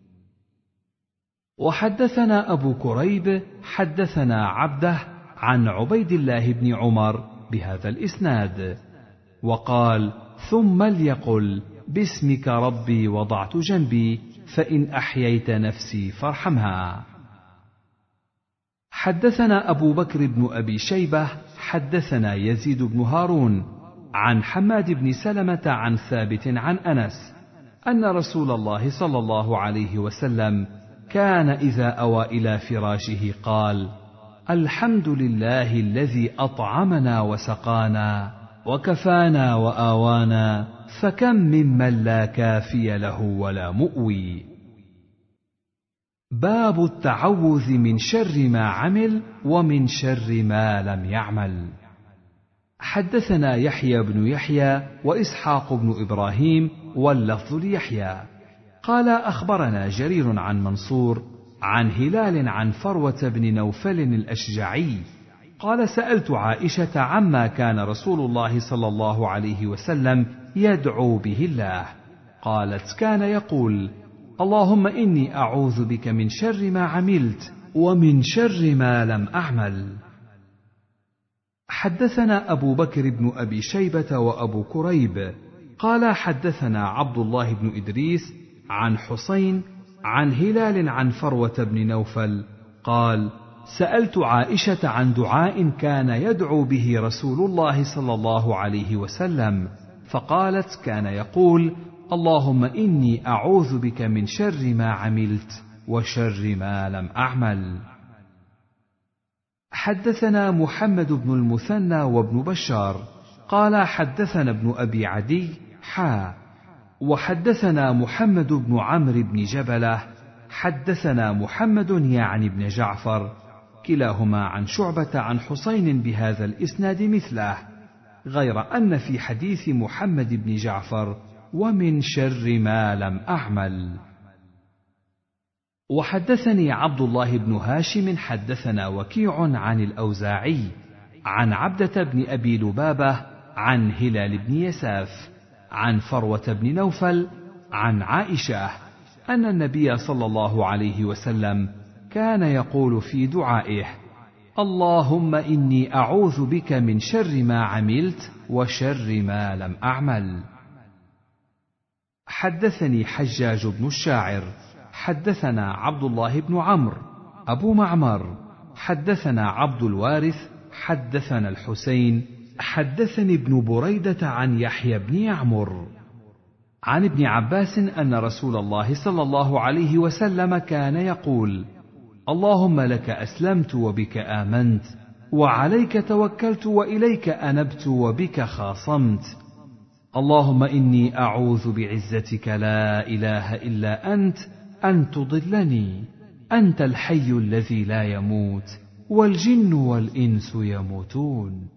وحدثنا أبو كريب حدثنا عبده عن عبيد الله بن عمر بهذا الإسناد، وقال: ثم ليقل باسمك ربي وضعت جنبي فإن أحييت نفسي فارحمها. حدثنا أبو بكر بن أبي شيبة حدثنا يزيد بن هارون عن حماد بن سلمة عن ثابت عن أنس أن رسول الله صلى الله عليه وسلم كان إذا أوى إلى فراشه قال: الحمد لله الذي أطعمنا وسقانا وكفانا وآوانا، فكم ممن لا كافي له ولا مؤوي. باب التعوذ من شر ما عمل ومن شر ما لم يعمل. حدثنا يحيى بن يحيى وإسحاق بن إبراهيم واللفظ ليحيى قال أخبرنا جرير عن منصور عن هلال عن فروة بن نوفل الأشجعي قال: سألت عائشة عما كان رسول الله صلى الله عليه وسلم يدعو به الله، قالت: كان يقول: اللهم إني أعوذ بك من شر ما عملت ومن شر ما لم أعمل. حدثنا أبو بكر بن أبي شيبة وأبو كريب قال حدثنا عبد الله بن إدريس عن حسين عن هلال عن فروة بن نوفل قال: سألت عائشة عن دعاء كان يدعو به رسول الله صلى الله عليه وسلم، فقالت: كان يقول: اللهم إني أعوذ بك من شر ما عملت وشر ما لم أعمل. حدثنا محمد بن المثنى وابن بشار قال حدثنا ابن أبي عدي حا وحدثنا محمد بن عمرو بن جبلة حدثنا محمد يعني بن جعفر كلاهما عن شعبة عن حسين بهذا الإسناد مثله، غير أن في حديث محمد بن جعفر ومن شر ما لم أعمل. وحدثني عبد الله بن هاشم حدثنا وكيع عن الأوزاعي عن عبدة بن أبي لبابة عن هلال بن يساف عن فروة بن نوفل عن عائشة أن النبي صلى الله عليه وسلم كان يقول في دعائه: اللهم إني أعوذ بك من شر ما عملت وشر ما لم أعمل. حدثني حجاج بن الشاعر حدثنا عبد الله بن عمرو أبو معمر حدثنا عبد الوارث حدثنا الحسين حدثني ابن بريدة عن يحيى بن يعمر عن ابن عباس أن رسول الله صلى الله عليه وسلم كان يقول: اللهم لك أسلمت وبك آمنت وعليك توكلت وإليك أنبت وبك خاصمت، اللهم إني أعوذ بعزتك لا إله إلا أنت أن تضلني، أنت الحي الذي لا يموت والجن والإنس يموتون.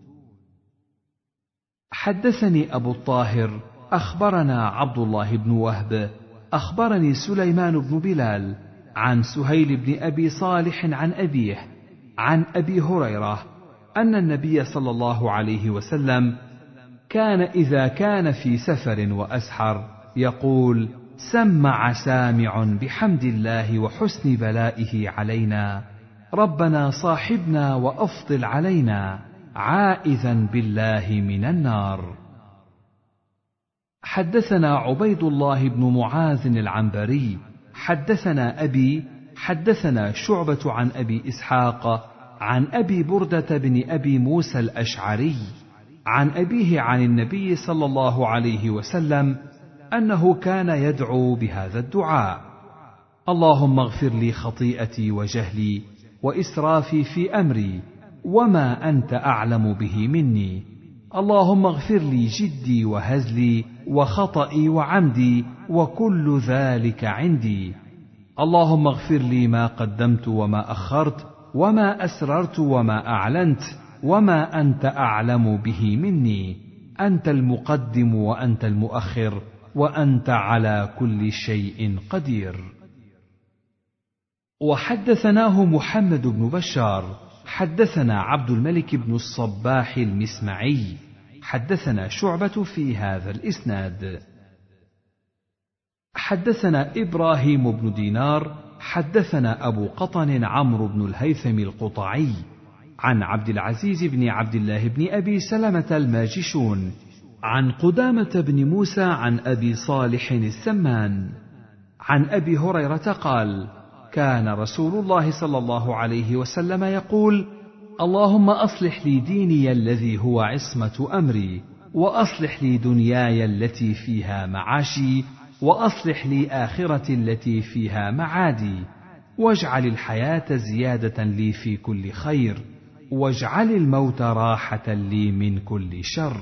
حدثني أبو الطاهر أخبرنا عبد الله بن وهب أخبرني سليمان بن بلال عن سهيل بن أبي صالح عن أبيه عن أبي هريرة أن النبي صلى الله عليه وسلم كان إذا كان في سفر وأسحر يقول: سمع سامع بحمد الله وحسن بلائه علينا، ربنا صاحبنا وأفضل علينا، عائذا بالله من النار. حدثنا عبيد الله بن معاذ العنبري حدثنا أبي حدثنا شعبة عن أبي إسحاق عن أبي بردة بن أبي موسى الأشعري عن أبيه عن النبي صلى الله عليه وسلم أنه كان يدعو بهذا الدعاء: اللهم اغفر لي خطيئتي وجهلي وإسرافي في أمري وما أنت أعلم به مني، اللهم اغفر لي جدي وهزلي وخطئي وعمدي وكل ذلك عندي، اللهم اغفر لي ما قدمت وما أخرت وما أسررت وما أعلنت وما أنت أعلم به مني، أنت المقدم وأنت المؤخر وأنت على كل شيء قدير. وحدثناه محمد بن بشار حدثنا عبد الملك بن الصباح المسمعي حدثنا شعبة في هذا الإسناد. حدثنا إبراهيم بن دينار حدثنا أبو قطن عمرو بن الهيثم القطعي عن عبد العزيز بن عبد الله بن أبي سلمة الماجشون عن قدامة بن موسى عن أبي صالح السمان عن أبي هريرة قال: كان رسول الله صلى الله عليه وسلم يقول: اللهم أصلح لي ديني الذي هو عصمة أمري، وأصلح لي دنياي التي فيها معاشي، وأصلح لي آخرتي التي فيها معادي، واجعل الحياة زيادة لي في كل خير، واجعل الموت راحة لي من كل شر.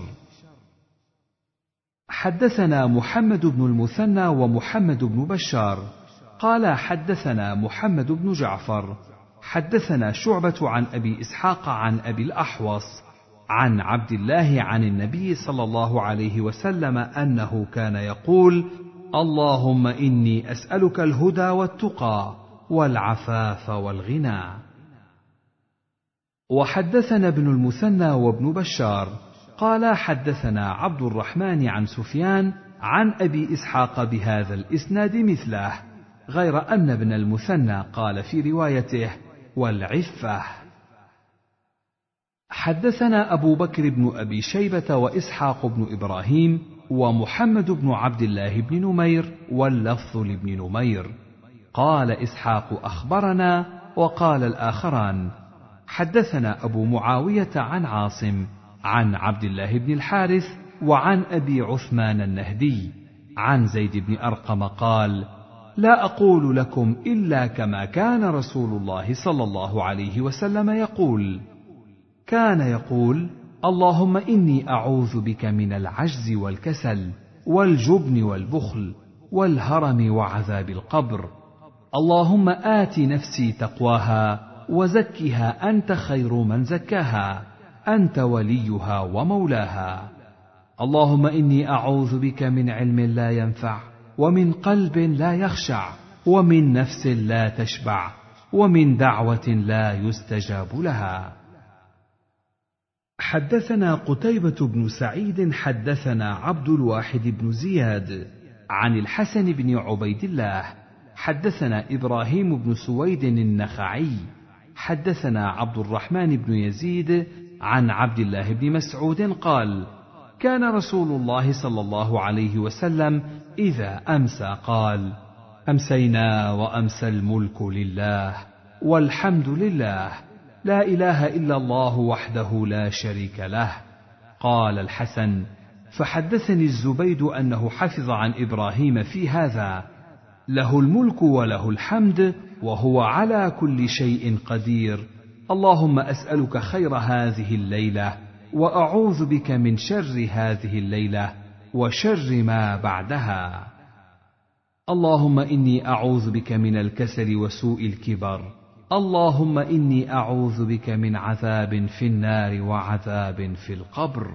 حدثنا محمد بن المثنى ومحمد بن بشار قال حدثنا محمد بن جعفر حدثنا شعبة عن أبي إسحاق عن أبي الأحوص عن عبد الله عن النبي صلى الله عليه وسلم أنه كان يقول: اللهم إني أسألك الهدى والتقى والعفاف والغنى. وحدثنا ابن المثنى وابن بشار قال حدثنا عبد الرحمن عن سفيان عن أبي إسحاق بهذا الإسناد مثله، غير أن ابن المثنى قال في روايته: والعفة. حدثنا أبو بكر بن أبي شيبة وإسحاق بن إبراهيم ومحمد بن عبد الله بن نمير، واللفظ لابن نمير. قال إسحاق أخبرنا، وقال الآخران حدثنا أبو معاوية عن عاصم عن عبد الله بن الحارث وعن أبي عثمان النهدي عن زيد بن أرقم قال: لا أقول لكم إلا كما كان رسول الله صلى الله عليه وسلم يقول. كان يقول: اللهم إني أعوذ بك من العجز والكسل والجبن والبخل والهرم وعذاب القبر. اللهم آت نفسي تقواها وزكها أنت خير من زكاها، أنت وليها ومولاها. اللهم إني أعوذ بك من علم لا ينفع، ومن قلب لا يخشع، ومن نفس لا تشبع، ومن دعوة لا يستجاب لها. حدثنا قتيبة بن سعيد حدثنا عبد الواحد بن زياد عن الحسن بن عبيد الله حدثنا إبراهيم بن سويد النخعي حدثنا عبد الرحمن بن يزيد عن عبد الله بن مسعود قال: كان رسول الله صلى الله عليه وسلم إذا أمسى قال: أمسينا وأمسى الملك لله والحمد لله، لا إله إلا الله وحده لا شريك له. قال الحسن: فحدثني الزبيد أنه حفظ عن إبراهيم في هذا: له الملك وله الحمد وهو على كل شيء قدير. اللهم أسألك خير هذه الليلة، وأعوذ بك من شر هذه الليلة وشر ما بعدها. اللهم إني أعوذ بك من الكسل وسوء الكبر. اللهم إني أعوذ بك من عذاب في النار وعذاب في القبر.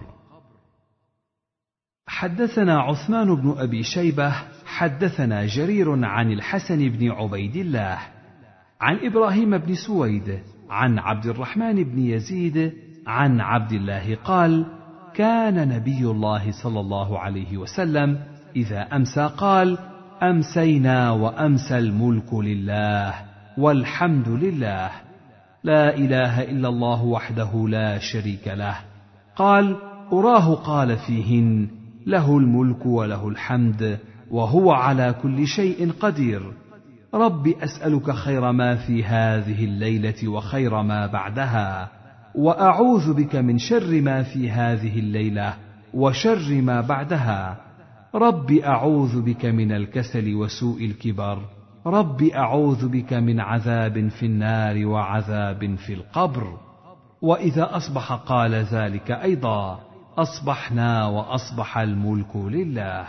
حدثنا عثمان بن أبي شيبة حدثنا جرير عن الحسن بن عبيد الله عن إبراهيم بن سويد عن عبد الرحمن بن يزيد عن عبد الله قال: كان نبي الله صلى الله عليه وسلم إذا أمسى قال: أمسينا وأمسى الملك لله والحمد لله، لا إله إلا الله وحده لا شريك له. قال: أراه قال فيهن: له الملك وله الحمد وهو على كل شيء قدير. رب أسألك خير ما في هذه الليلة وخير ما بعدها، وأعوذ بك من شر ما في هذه الليلة وشر ما بعدها. رب أعوذ بك من الكسل وسوء الكبر. رب أعوذ بك من عذاب في النار وعذاب في القبر. وإذا أصبح قال ذلك أيضا: أصبحنا وأصبح الملك لله.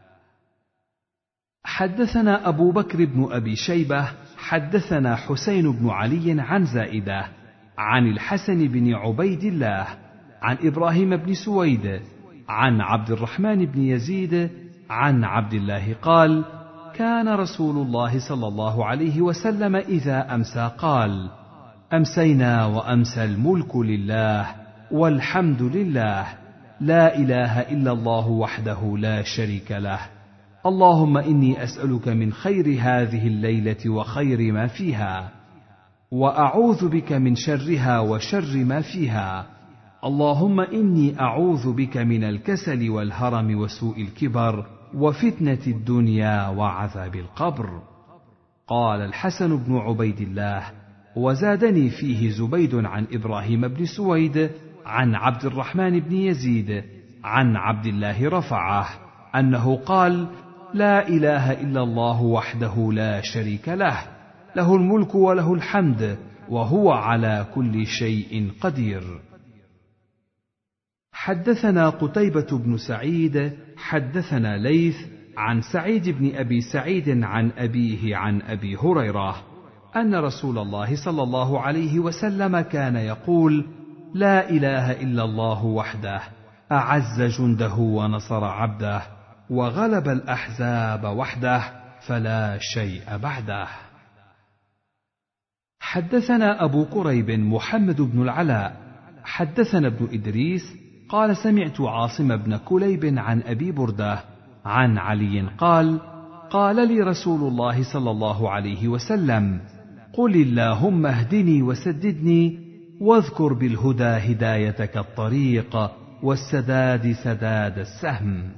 حدثنا أبو بكر بن أبي شيبة حدثنا حسين بن علي عن زائدة عن الحسن بن عبيد الله عن إبراهيم بن سويد عن عبد الرحمن بن يزيد عن عبد الله قال: كان رسول الله صلى الله عليه وسلم إذا أمسى قال: أمسينا وأمسى الملك لله والحمد لله، لا إله إلا الله وحده لا شريك له. اللهم إني أسألك من خير هذه الليلة وخير ما فيها، وأعوذ بك من شرها وشر ما فيها. اللهم إني أعوذ بك من الكسل والهرم وسوء الكبر وفتنة الدنيا وعذاب القبر. قال الحسن بن عبيد الله: وزادني فيه زبيد عن إبراهيم بن سويد عن عبد الرحمن بن يزيد عن عبد الله رفعه أنه قال: لا إله إلا الله وحده لا شريك له، له الملك وله الحمد وهو على كل شيء قدير. حدثنا قتيبة بن سعيد حدثنا ليث عن سعيد بن أبي سعيد عن أبيه عن أبي هريرة أن رسول الله صلى الله عليه وسلم كان يقول: لا إله إلا الله وحده، أعز جنده ونصر عبده، وغلب الأحزاب وحده، فلا شيء بعده. حدثنا أبو كريب محمد بن العلاء حدثنا ابن إدريس قال: سمعت عاصم بن كليب عن أبي بردة عن علي قال: قال لي رسول الله صلى الله عليه وسلم: قل اللهم اهدني وسددني، واذكر بالهدى هدايتك الطريق، والسداد سداد السهم.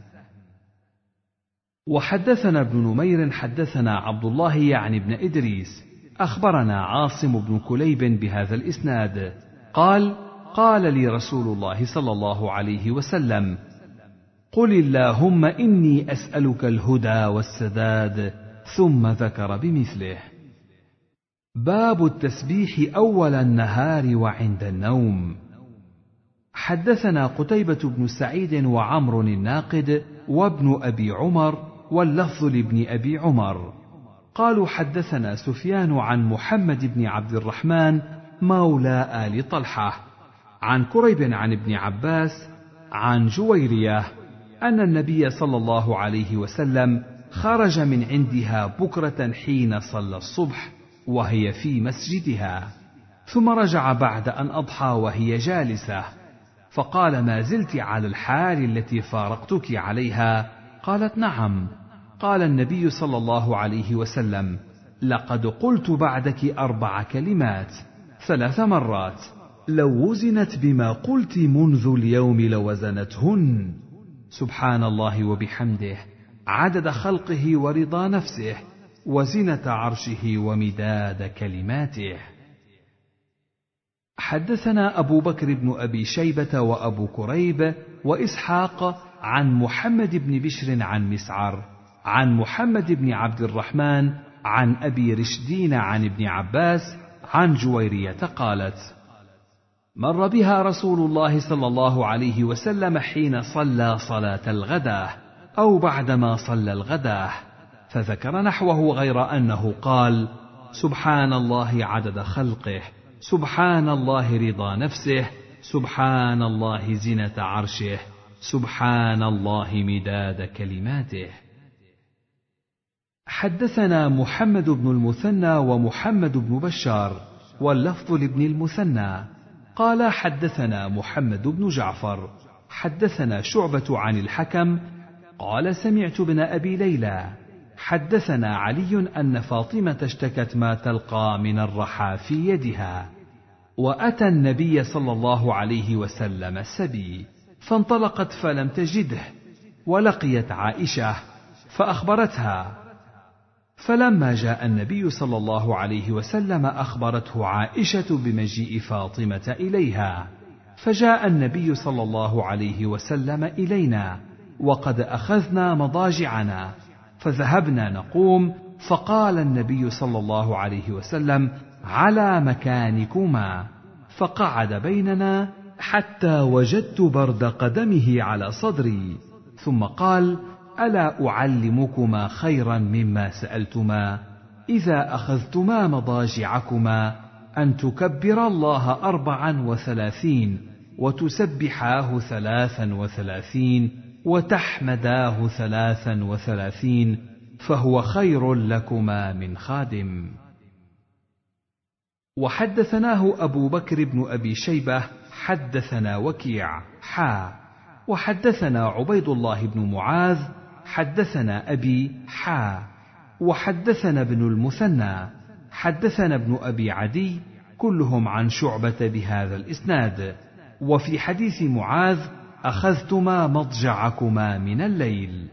وحدثنا ابن نمير حدثنا عبد الله يعني ابن إدريس أخبرنا عاصم بن كليب بهذا الإسناد قال: قال لي رسول الله صلى الله عليه وسلم: قل اللهم إني أسألك الهدى والسداد، ثم ذكر بمثله. باب التسبيح أول النهار وعند النوم. حدثنا قتيبة بن سعيد وعمر الناقد وابن أبي عمر واللفظ لابن أبي عمر قالوا: حدثنا سفيان عن محمد بن عبد الرحمن مولى آل طلحة عن كريب عن ابن عباس عن جويرية أن النبي صلى الله عليه وسلم خرج من عندها بكرة حين صلى الصبح وهي في مسجدها، ثم رجع بعد أن أضحى وهي جالسة، فقال: ما زلت على الحال التي فارقتك عليها؟ قالت: نعم. قال النبي صلى الله عليه وسلم: لقد قلت بعدك أربع كلمات ثلاث مرات، لو وزنت بما قلت منذ اليوم لوزنتهن: سبحان الله وبحمده، عدد خلقه ورضا نفسه، وزنة عرشه ومداد كلماته. حدثنا أبو بكر بن أبي شيبة وأبو كريب وإسحاق عن محمد بن بشر عن مسعر عن محمد بن عبد الرحمن عن أبي رشدين عن ابن عباس عن جويرية قالت: مر بها رسول الله صلى الله عليه وسلم حين صلى صلاة الغداة أو بعدما صلى الغداة، فذكر نحوه غير أنه قال: سبحان الله عدد خلقه، سبحان الله رضا نفسه، سبحان الله زنة عرشه، سبحان الله مداد كلماته. حدثنا محمد بن المثنى ومحمد بن بشار واللفظ لابن المثنى قال: حدثنا محمد بن جعفر حدثنا شعبة عن الحكم قال: سمعت ابن أبي ليلى حدثنا علي أن فاطمة اشتكت ما تلقى من الرحى في يدها، وأتى النبي صلى الله عليه وسلم سبي، فانطلقت فلم تجده، ولقيت عائشة فأخبرتها، فلما جاء النبي صلى الله عليه وسلم أخبرته عائشة بمجيء فاطمة إليها، فجاء النبي صلى الله عليه وسلم إلينا وقد أخذنا مضاجعنا، فذهبنا نقوم، فقال النبي صلى الله عليه وسلم: على مكانكما، فقعد بيننا حتى وجدت برد قدمه على صدري، ثم قال: ألا أعلمكما خيرا مما سألتما؟ إذا أخذتما مضاجعكما أن تكبر الله أربعا وثلاثين، وتسبحاه ثلاثا وثلاثين، وتحمداه ثلاثا وثلاثين، فهو خير لكما من خادم. وحدثناه أبو بكر بن أبي شيبة حدثنا وكيع حا وحدثنا عبيد الله بن معاذ حدثنا أبي حا وحدثنا ابن المثنى حدثنا ابن أبي عدي كلهم عن شعبة بهذا الإسناد، وفي حديث معاذ: أخذتما مضجعكما من الليل.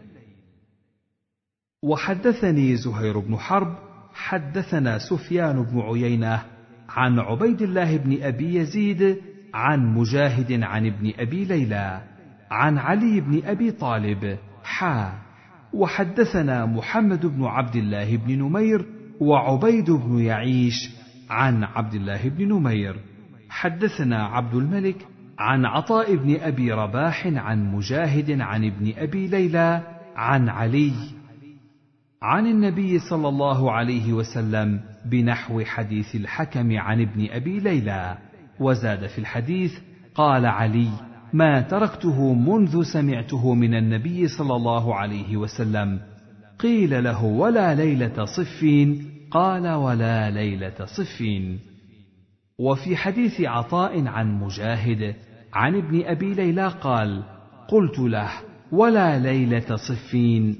وحدثني زهير بن حرب حدثنا سفيان بن عيينة عن عبيد الله بن أبي يزيد عن مجاهد عن ابن أبي ليلى عن علي بن أبي طالب حا. وحدثنا محمد بن عبد الله بن نمير وعبيد بن يعيش عن عبد الله بن نمير. حدثنا عبد الملك عن عطاء بن أبي رباح عن مجاهد عن ابن أبي ليلى عن علي عن النبي صلى الله عليه وسلم بنحو حديث الحكم عن ابن أبي ليلى، وزاد في الحديث: قال علي: ما تركته منذ سمعته من النبي صلى الله عليه وسلم. قيل له: ولا ليلة صفين؟ قال: ولا ليلة صفين. وفي حديث عطاء عن مجاهد عن ابن أبي ليلى قال: قلت له: ولا ليلة صفين؟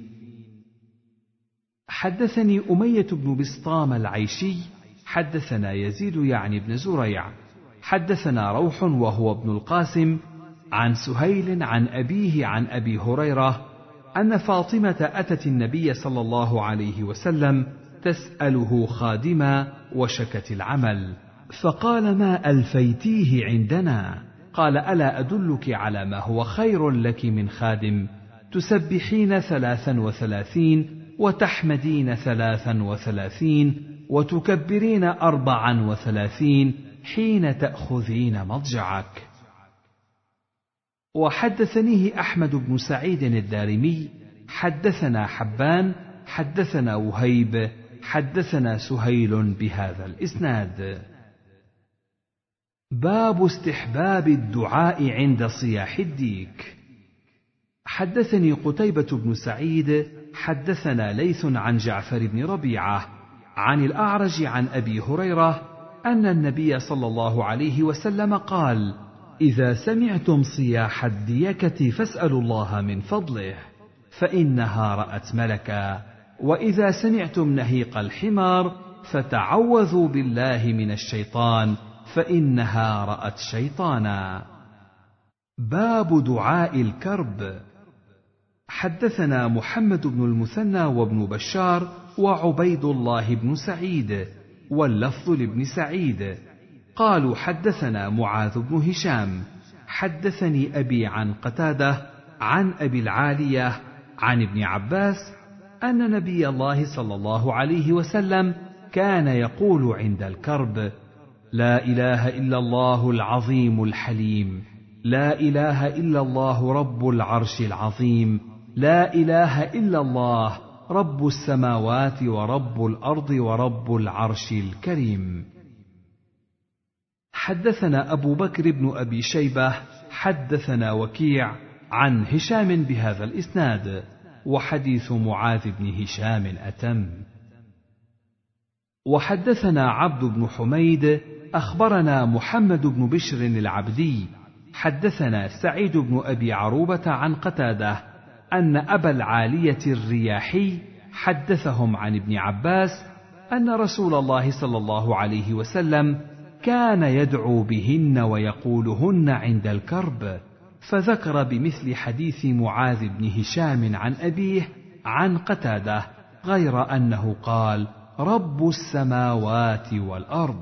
حدثني أمية بن بسطام العيشي حدثنا يزيد يعني بن زريع حدثنا روح وهو ابن القاسم عن سهيل عن أبيه عن أبي هريرة أن فاطمة أتت النبي صلى الله عليه وسلم تسأله خادما وشكت العمل، فقال: ما ألفيتيه عندنا؟ قال: ألا أدلك على ما هو خير لك من خادم؟ تسبحين ثلاثا وثلاثين وتحمدين ثلاثا وثلاثين وتكبرين أربعا وثلاثين حين تأخذين مضجعك. وحدثنيه أحمد بن سعيد الدارمي حدثنا حبان حدثنا وهيب حدثنا سهيل بهذا الإسناد. باب استحباب الدعاء عند صياح الديك. حدثني قتيبة بن سعيد حدثنا ليث عن جعفر بن ربيعة عن الأعرج عن أبي هريرة أن النبي صلى الله عليه وسلم قال: إذا سمعتم صياح الديكة فاسألوا الله من فضله فإنها رأت ملكا، وإذا سمعتم نهيق الحمار فتعوذوا بالله من الشيطان فإنها رأت شيطانا. باب دعاء الكرب. حدثنا محمد بن المثنى وابن بشار وعبيد الله بن سعيد واللفظ لابن سعيد قالوا: حدثنا معاذ بن هشام حدثني أبي عن قتادة عن أبي العالية عن ابن عباس أن نبي الله صلى الله عليه وسلم كان يقول عند الكرب: لا إله إلا الله العظيم الحليم، لا إله إلا الله رب العرش العظيم، لا إله إلا الله رب السماوات ورب الأرض ورب العرش الكريم. حدثنا أبو بكر بن أبي شيبة حدثنا وكيع عن هشام بهذا الإسناد، وحديث معاذ بن هشام أتم. وحدثنا عبد بن حميد أخبرنا محمد بن بشر العبدي حدثنا سعيد بن أبي عروبة عن قتادة أن أبا العالية الرياحي حدثهم عن ابن عباس أن رسول الله صلى الله عليه وسلم كان يدعو بهن ويقولهن عند الكرب، فذكر بمثل حديث معاذ بن هشام عن أبيه عن قتادة، غير أنه قال: رب السماوات والأرض.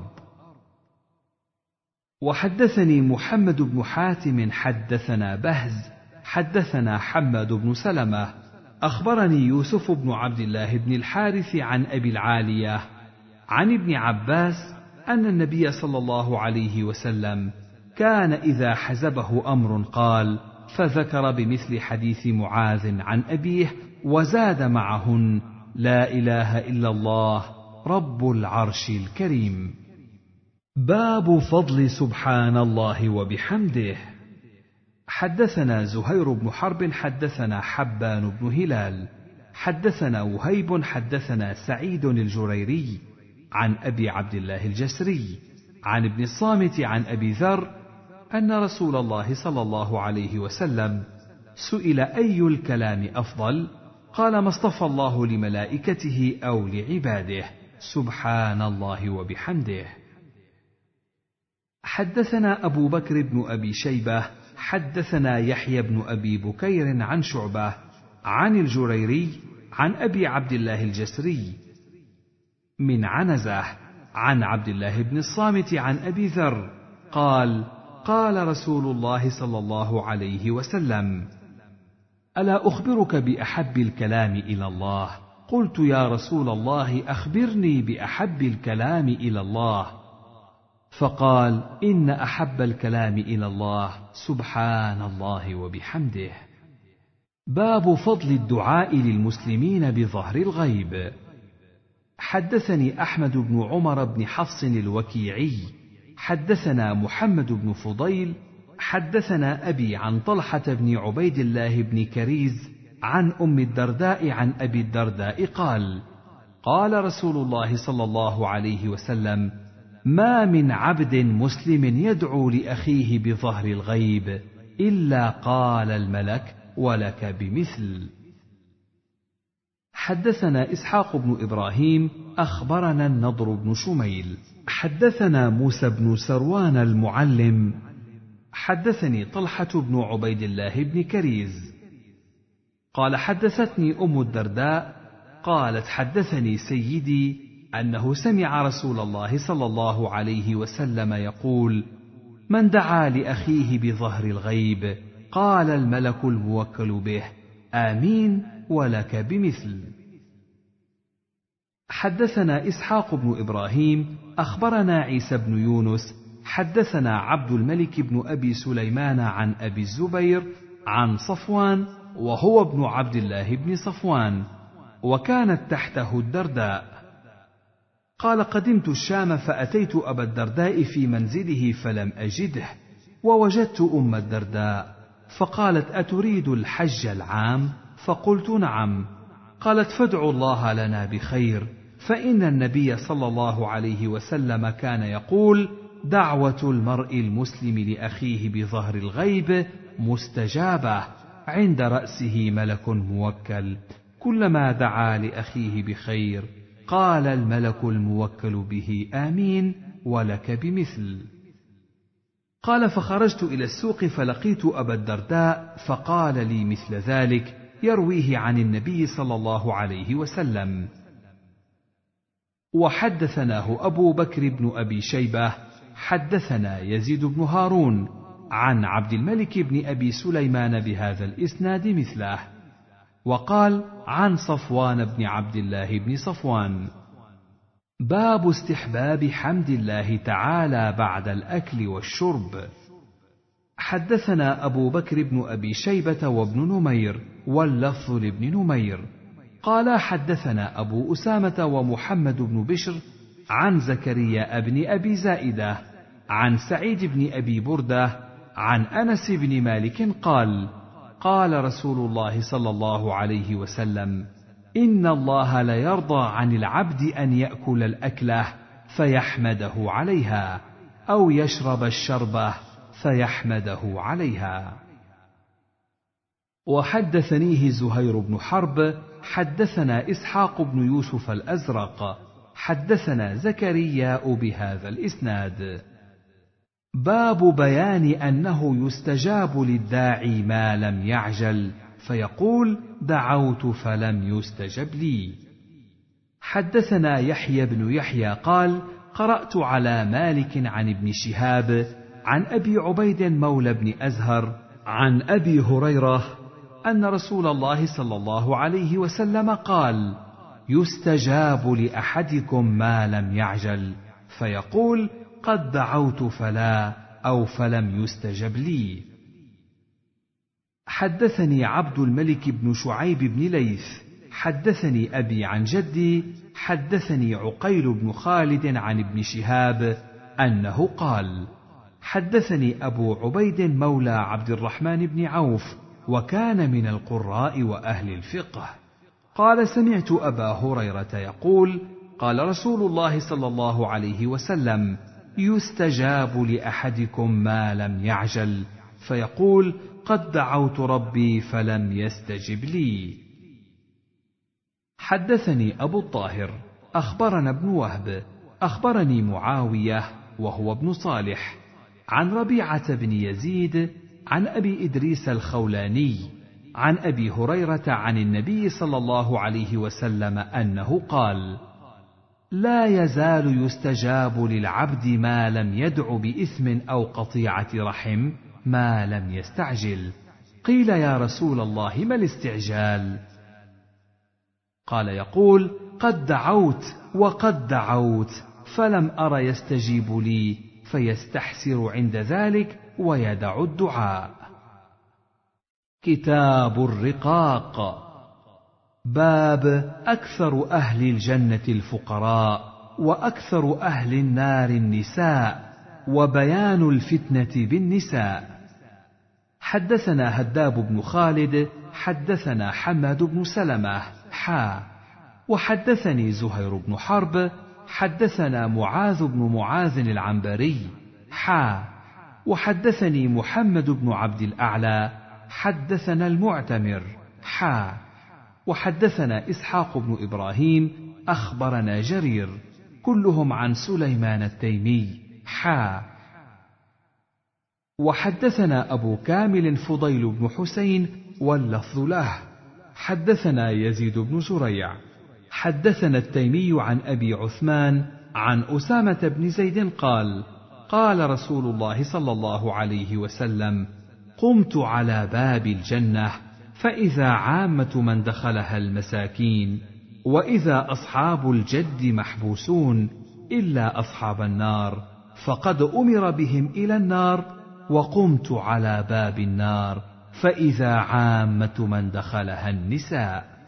وحدثني محمد بن حاتم حدثنا بهز حدثنا حماد بن سلمة أخبرني يوسف بن عبد الله بن الحارث عن أبي العالية عن ابن عباس أن النبي صلى الله عليه وسلم كان إذا حزبه أمر قال، فذكر بمثل حديث معاذ عن أبيه وزاد معهن: لا إله إلا الله رب العرش الكريم. باب فضل سبحان الله وبحمده. حدثنا زهير بن حرب حدثنا حبان بن هلال حدثنا وهيب حدثنا سعيد الجريري عن أبي عبد الله الجسري عن ابن الصامت عن أبي ذر أن رسول الله صلى الله عليه وسلم سئل: أي الكلام أفضل؟ قال: ما اصطفى الله لملائكته أو لعباده، سبحان الله وبحمده. حدثنا أبو بكر بن أبي شيبة حدثنا يحيى بن أبي بكير عن شعبة عن الجريري عن أبي عبد الله الجسري من عنزة عن عبد الله بن الصامت عن أبي ذر قال قال رسول الله صلى الله عليه وسلم: ألا أخبرك بأحب الكلام إلى الله؟ قلت: يا رسول الله، أخبرني بأحب الكلام إلى الله. فقال: إن أحب الكلام إلى الله سبحان الله وبحمده. باب فضل الدعاء للمسلمين بظهر الغيب. حدثني أحمد بن عمر بن حفص الوكيعي حدثنا محمد بن فضيل حدثنا أبي عن طلحة بن عبيد الله بن كريز عن أم الدرداء عن أبي الدرداء قال: قال رسول الله صلى الله عليه وسلم: ما من عبد مسلم يدعو لأخيه بظهر الغيب إلا قال الملك: ولك بمثل. حدثنا إسحاق بن إبراهيم أخبرنا النضر بن شميل حدثنا موسى بن سروان المعلم حدثني طلحة بن عبيد الله بن كريز قال: حدثتني أم الدرداء قالت: حدثني سيدي أنه سمع رسول الله صلى الله عليه وسلم يقول: من دعا لأخيه بظهر الغيب قال الملك الموكل به: آمين ولك بمثل. حدثنا إسحاق بن إبراهيم أخبرنا عيسى بن يونس حدثنا عبد الملك بن أبي سليمان عن أبي الزبير عن صفوان وهو ابن عبد الله بن صفوان، وكانت تحته الدرداء. قال: قدمت الشام فأتيت أبا الدرداء في منزله فلم أجده، ووجدت أم الدرداء، فقالت: أتريد الحج العام؟ فقلت: نعم. قالت: فادعوا الله لنا بخير، فإن النبي صلى الله عليه وسلم كان يقول: دعوة المرء المسلم لأخيه بظهر الغيب مستجابة، عند رأسه ملك موكل، كلما دعا لأخيه بخير قال الملك الموكل به: آمين ولك بمثل. قال: فخرجت إلى السوق فلقيت أبا الدرداء فقال لي مثل ذلك يرويه عن النبي صلى الله عليه وسلم. وحدثناه أبو بكر بن أبي شيبة حدثنا يزيد بن هارون عن عبد الملك بن أبي سليمان بهذا الإسناد مثله، وقال: عن صفوان بن عبد الله بن صفوان. باب استحباب حمد الله تعالى بعد الأكل والشرب. حدثنا أبو بكر بن أبي شيبة وابن نمير واللفظ لابن نمير قال: حدثنا أبو أسامة ومحمد بن بشر عن زكريا بن أبي زائدة عن سعيد بن أبي بردة عن أنس بن مالك قال: قال رسول الله صلى الله عليه وسلم: إن الله ليرضى عن العبد أن يأكل الأكلة فيحمده عليها، أو يشرب الشربة فيحمده عليها. وحدثنيه زهير بن حرب حدثنا إسحاق بن يوسف الأزرق حدثنا زكريا بهذا الإسناد. باب بيان أنه يستجاب للداعي ما لم يعجل، فيقول: دعوت فلم يستجب لي. حدثنا يحيى بن يحيى قال: قرأت على مالك عن ابن شهاب عن أبي عبيد مولى بن أزهر عن أبي هريرة أن رسول الله صلى الله عليه وسلم قال: يستجاب لأحدكم ما لم يعجل، فيقول: قد دعوت فلا، أو فلم يستجب لي. حدثني عبد الملك بن شعيب بن ليث حدثني أبي عن جدي حدثني عقيل بن خالد عن ابن شهاب أنه قال: حدثني أبو عبيد مولى عبد الرحمن بن عوف، وكان من القراء وأهل الفقه، قال: سمعت أبا هريرة يقول: قال رسول الله صلى الله عليه وسلم: يستجاب لأحدكم ما لم يعجل، فيقول: قد دعوت ربي فلم يستجب لي. حدثني أبو الطاهر أخبرنا ابن وهب أخبرني معاوية وهو ابن صالح عن ربيعة بن يزيد عن أبي إدريس الخولاني عن أبي هريرة عن النبي صلى الله عليه وسلم أنه قال: لا يزال يستجاب للعبد ما لم يدع بإثم أو قطيعة رحم ما لم يستعجل. قيل: يا رسول الله ما الاستعجال؟ قال: يقول: قد دعوت وقد دعوت فلم أر يستجيب لي فيستحسر عند ذلك ويدع الدعاء. كتاب الرقاق. باب أكثر أهل الجنة الفقراء وأكثر أهل النار النساء وبيان الفتنة بالنساء. حدثنا هداب بن خالد حدثنا حماد بن سلمة حا وحدثني زهير بن حرب حدثنا معاذ بن معاذ العنبري حا وحدثني محمد بن عبد الأعلى حدثنا المعتمر حا وحدثنا إسحاق بن إبراهيم أخبرنا جرير كلهم عن سليمان التيمي حا وحدثنا أبو كامل فضيل بن حسين واللفظ له حدثنا يزيد بن زريع حدثنا التيمي عن أبي عثمان عن أسامة بن زيد قال: قال رسول الله صلى الله عليه وسلم: قمت على باب الجنة فإذا عامة من دخلها المساكين وإذا أصحاب الجد محبوسون إلا أصحاب النار فقد أمر بهم إلى النار وقمت على باب النار فإذا عامة من دخلها النساء.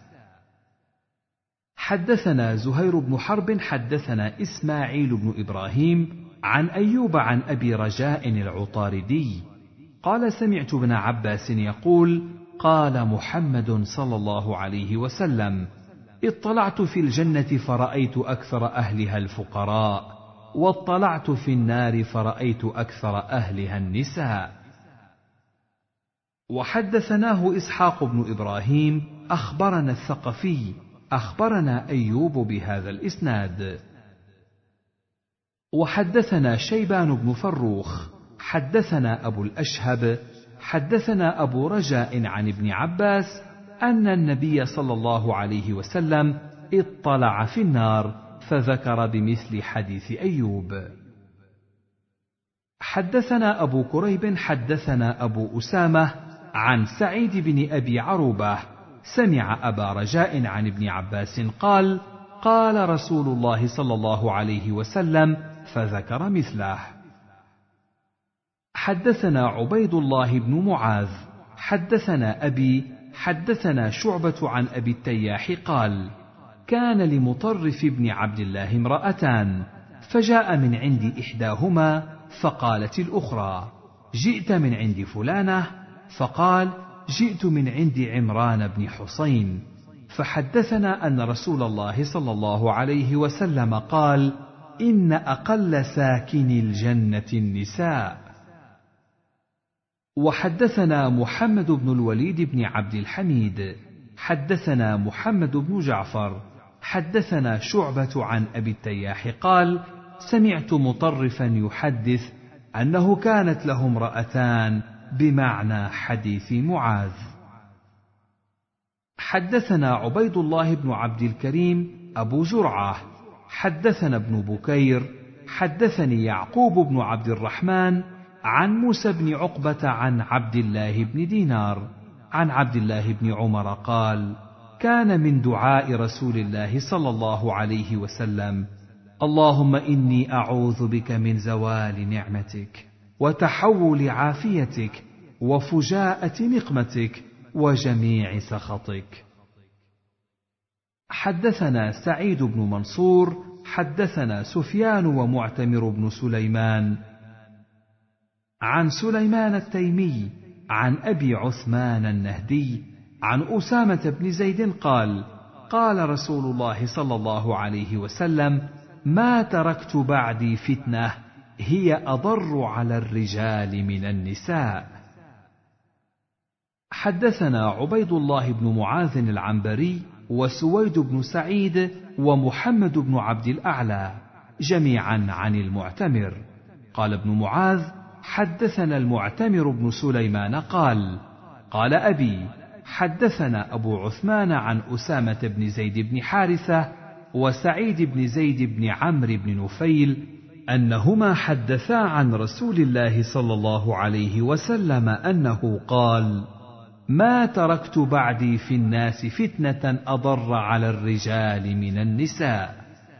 حدثنا زهير بن حرب حدثنا إسماعيل بن إبراهيم عن أيوب عن أبي رجاء العطاردي قال: سمعت ابن عباس يقول: قال محمد صلى الله عليه وسلم: اطلعت في الجنة فرأيت أكثر أهلها الفقراء واطلعت في النار فرأيت أكثر أهلها النساء. وحدثناه إسحاق بن إبراهيم أخبرنا الثقفي أخبرنا أيوب بهذا الإسناد. وحدثنا شيبان بن فروخ حدثنا أبو الأشهب حدثنا أبو رجاء عن ابن عباس أن النبي صلى الله عليه وسلم اطلع في النار فذكر بمثل حديث أيوب. حدثنا أبو كريب حدثنا أبو أسامة عن سعيد بن أبي عروبة سمع أبا رجاء عن ابن عباس قال: قال رسول الله صلى الله عليه وسلم فذكر مثله. حدثنا عبيد الله بن معاذ حدثنا أبي حدثنا شعبة عن أبي التياح قال: كان لمطرف بن عبد الله امرأتان فجاء من عند إحداهما فقالت الأخرى: جئت من عند فلانة؟ فقال: جئت من عند عمران بن حسين. فحدثنا أن رسول الله صلى الله عليه وسلم قال: إن أقل ساكن الجنة النساء. وحدثنا محمد بن الوليد بن عبد الحميد حدثنا محمد بن جعفر حدثنا شعبة عن أبي التياح قال: سمعت مطرفا يحدث أنه كانت له امرأتان بمعنى حديث معاذ. حدثنا عبيد الله بن عبد الكريم أبو زرعة حدثنا ابن بكير حدثني يعقوب بن عبد الرحمن عن موسى بن عقبة عن عبد الله بن دينار عن عبد الله بن عمر قال: كان من دعاء رسول الله صلى الله عليه وسلم: اللهم إني أعوذ بك من زوال نعمتك وتحول عافيتك وفجاءة نقمتك وجميع سخطك. حدثنا سعيد بن منصور حدثنا سفيان ومعتمر بن سليمان عن سليمان التيمي عن أبي عثمان النهدي عن أسامة بن زيد قال: قال رسول الله صلى الله عليه وسلم: ما تركت بعدي فتنة هي أضر على الرجال من النساء. حدثنا عبيد الله بن معاذ العنبري وسويد بن سعيد ومحمد بن عبد الأعلى جميعا عن المعتمر. قال ابن معاذ: حدثنا المعتمر بن سليمان قال قال أبي حدثنا أبو عثمان عن أسامة بن زيد بن حارثة وسعيد بن زيد بن عمرو بن نفيل أنهما حدثا عن رسول الله صلى الله عليه وسلم أنه قال: ما تركت بعدي في الناس فتنة أضر على الرجال من النساء.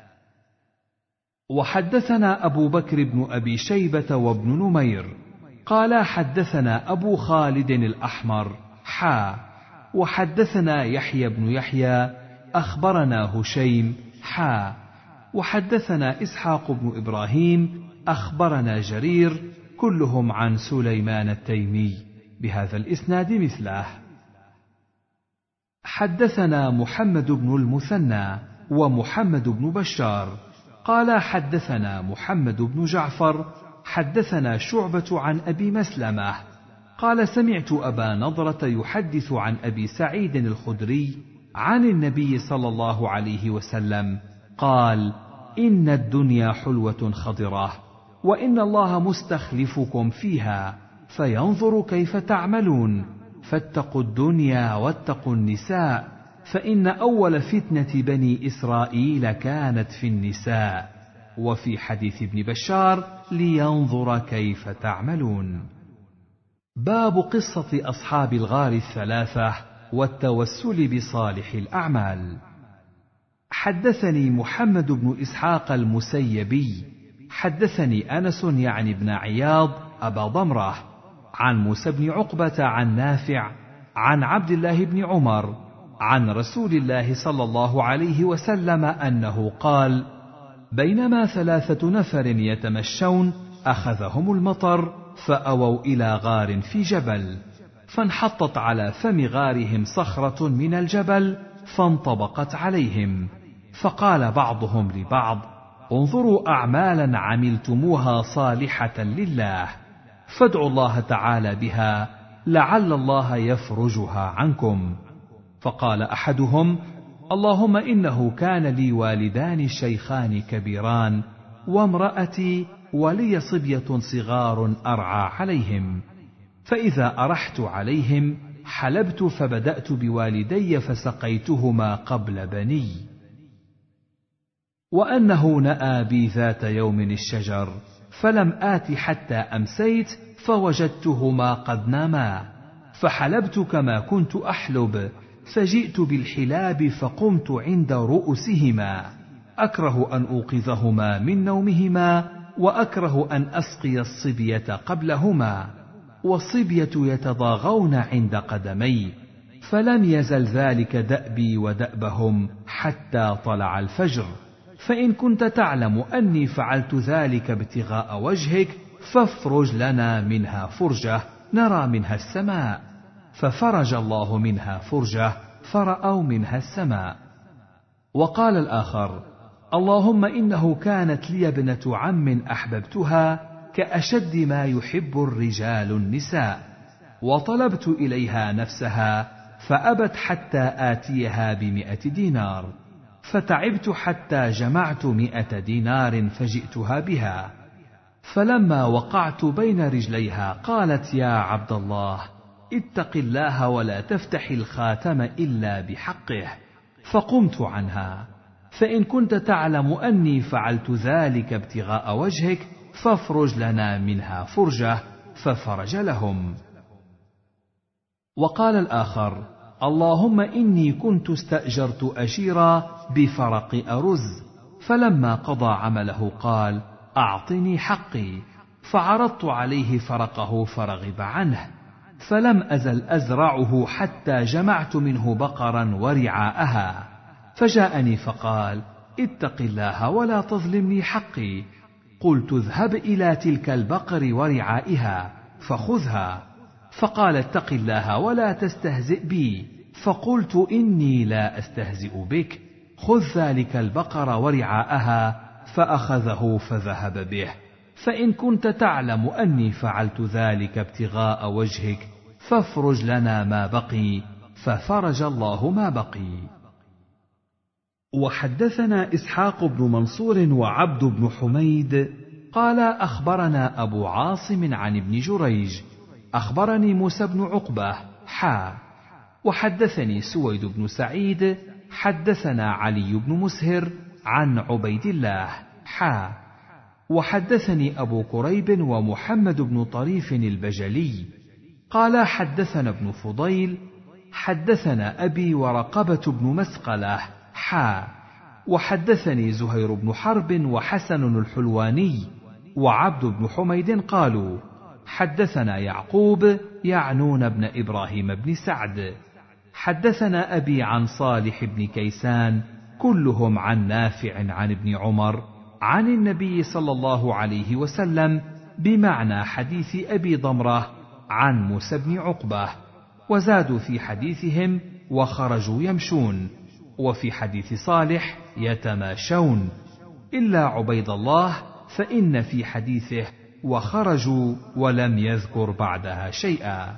وحدثنا أبو بكر بن أبي شيبة وابن نمير قال حدثنا أبو خالد الأحمر حا وحدثنا يحيى بن يحيى أخبرنا هشيم حا وحدثنا إسحاق بن إبراهيم أخبرنا جرير كلهم عن سليمان التيمي بهذا الإسناد مثله. حدثنا محمد بن المثنى ومحمد بن بشار قال حدثنا محمد بن جعفر حدثنا شعبة عن أبي مسلمة قال سمعت أبا نضرة يحدث عن أبي سعيد الخدري عن النبي صلى الله عليه وسلم قال: إن الدنيا حلوة خضرة وإن الله مستخلفكم فيها فينظر كيف تعملون، فاتقوا الدنيا واتقوا النساء، فإن أول فتنة بني إسرائيل كانت في النساء. وفي حديث ابن بشار: لينظر كيف تعملون. باب قصة أصحاب الغار الثلاثة والتوسل بصالح الأعمال. حدثني محمد بن إسحاق المسيبي حدثني أنس يعني بن عياض أبا ضمرة عن موسى بن عقبة عن نافع عن عبد الله بن عمر عن رسول الله صلى الله عليه وسلم أنه قال: بينما ثلاثة نفر يتمشون أخذهم المطر فأووا إلى غار في جبل، فانحطت على فم غارهم صخرة من الجبل فانطبقت عليهم، فقال بعضهم لبعض: انظروا أعمالا عملتموها صالحة لله، فادعوا الله تعالى بها لعل الله يفرجها عنكم. فقال أحدهم: اللهم إنه كان لي والدان شيخان كبيران وامرأتي ولي صبية صغار أرعى عليهم، فإذا أرحت عليهم حلبت فبدأت بوالدي فسقيتهما قبل بني، وأنه نأى بي ذات يوم الشجر فلم آت حتى أمسيت فوجدتهما قد ناما، فحلبت كما كنت أحلب، فجئت بالحلاب فقمت عند رؤوسهما، أكره أن أوقظهما من نومهما، وأكره أن أسقي الصبية قبلهما، والصبية يتضاغون عند قدمي، فلم يزل ذلك دأبي ودأبهم حتى طلع الفجر، فإن كنت تعلم أني فعلت ذلك ابتغاء وجهك فافرج لنا منها فرجة نرى منها السماء، ففرج الله منها فرجة فرأوا منها السماء. وقال الآخر: اللهم إنه كانت لي ابنة عم أحببتها كأشد ما يحب الرجال النساء، وطلبت إليها نفسها فأبت حتى آتيها بمئة دينار، فتعبت حتى جمعت مئة دينار فجئتها بها، فلما وقعت بين رجليها قالت: يا عبد الله اتق الله ولا تفتح الخاتم إلا بحقه، فقمت عنها، فإن كنت تعلم أني فعلت ذلك ابتغاء وجهك فافرج لنا منها فرجة، ففرج لهم. وقال الآخر: اللهم إني كنت استأجرت أجيرا بفرق أرز، فلما قضى عمله قال: أعطني حقي، فعرضت عليه فرقه فرغب عنه، فلم أزل أزرعه حتى جمعت منه بقرا ورعاءها، فجاءني فقال: اتق الله ولا تظلمني حقي. قلت: اذهب إلى تلك البقر ورعائها فخذها، فقال: اتق الله ولا تستهزئ بي، فقلت: إني لا أستهزئ بك، خذ ذلك البقر ورعاءها، فأخذه فذهب به، فإن كنت تعلم أني فعلت ذلك ابتغاء وجهك فافرج لنا ما بقي، ففرج الله ما بقي. وحدثنا إسحاق بن منصور وعبد بن حميد قال أخبرنا أبو عاصم عن ابن جريج أخبرني موسى بن عقبة حا وحدثني سويد بن سعيد حدثنا علي بن مسهر عن عبيد الله حا وحدثني أبو كريب ومحمد بن طريف البجلي قال حدثنا ابن فضيل حدثنا أبي ورقبة بن مسقلة حا وحدثني زهير بن حرب وحسن الحلواني وعبد بن حميد قالوا حدثنا يعقوب يعنون بن إبراهيم بن سعد حدثنا أبي عن صالح بن كيسان كلهم عن نافع عن ابن عمر عن النبي صلى الله عليه وسلم بمعنى حديث أبي ضمرة عن موسى بن عقبة، وزادوا في حديثهم وخرجوا يمشون، وفي حديث صالح يتماشون، إلا عبيد الله فإن في حديثه وخرجوا ولم يذكر بعدها شيئا.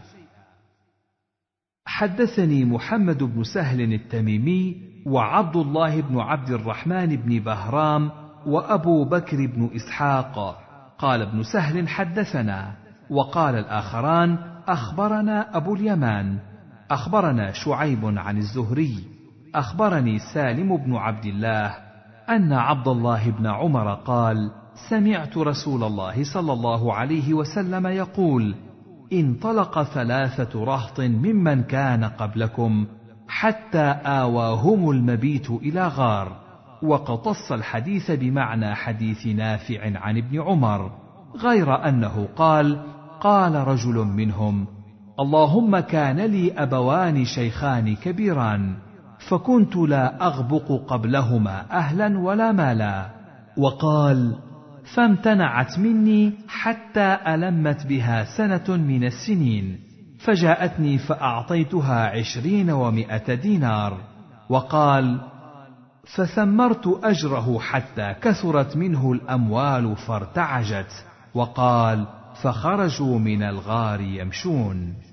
حدثني محمد بن سهل التميمي وعبد الله بن عبد الرحمن بن بهرام وأبو بكر بن إسحاق قال ابن سهل حدثنا، وقال الآخران أخبرنا أبو اليمان أخبرنا شعيب عن الزهري أخبرني سالم بن عبد الله أن عبد الله بن عمر قال سمعت رسول الله صلى الله عليه وسلم يقول انطلق ثلاثة رهط ممن كان قبلكم حتى آواهم المبيت إلى غار، وقتص الحديث بمعنى حديث نافع عن ابن عمر، غير أنه قال قال رجل منهم اللهم كان لي أبوان شيخان كبيران فكنت لا أغبق قبلهما أهلا ولا مالا، وقال فامتنعت مني حتى ألمت بها سنة من السنين فجاءتني فأعطيتها عشرين ومائة دينار، وقال فثمرت أجره حتى كثرت منه الأموال فارتعجت، وقال فخرجوا من الغار يمشون.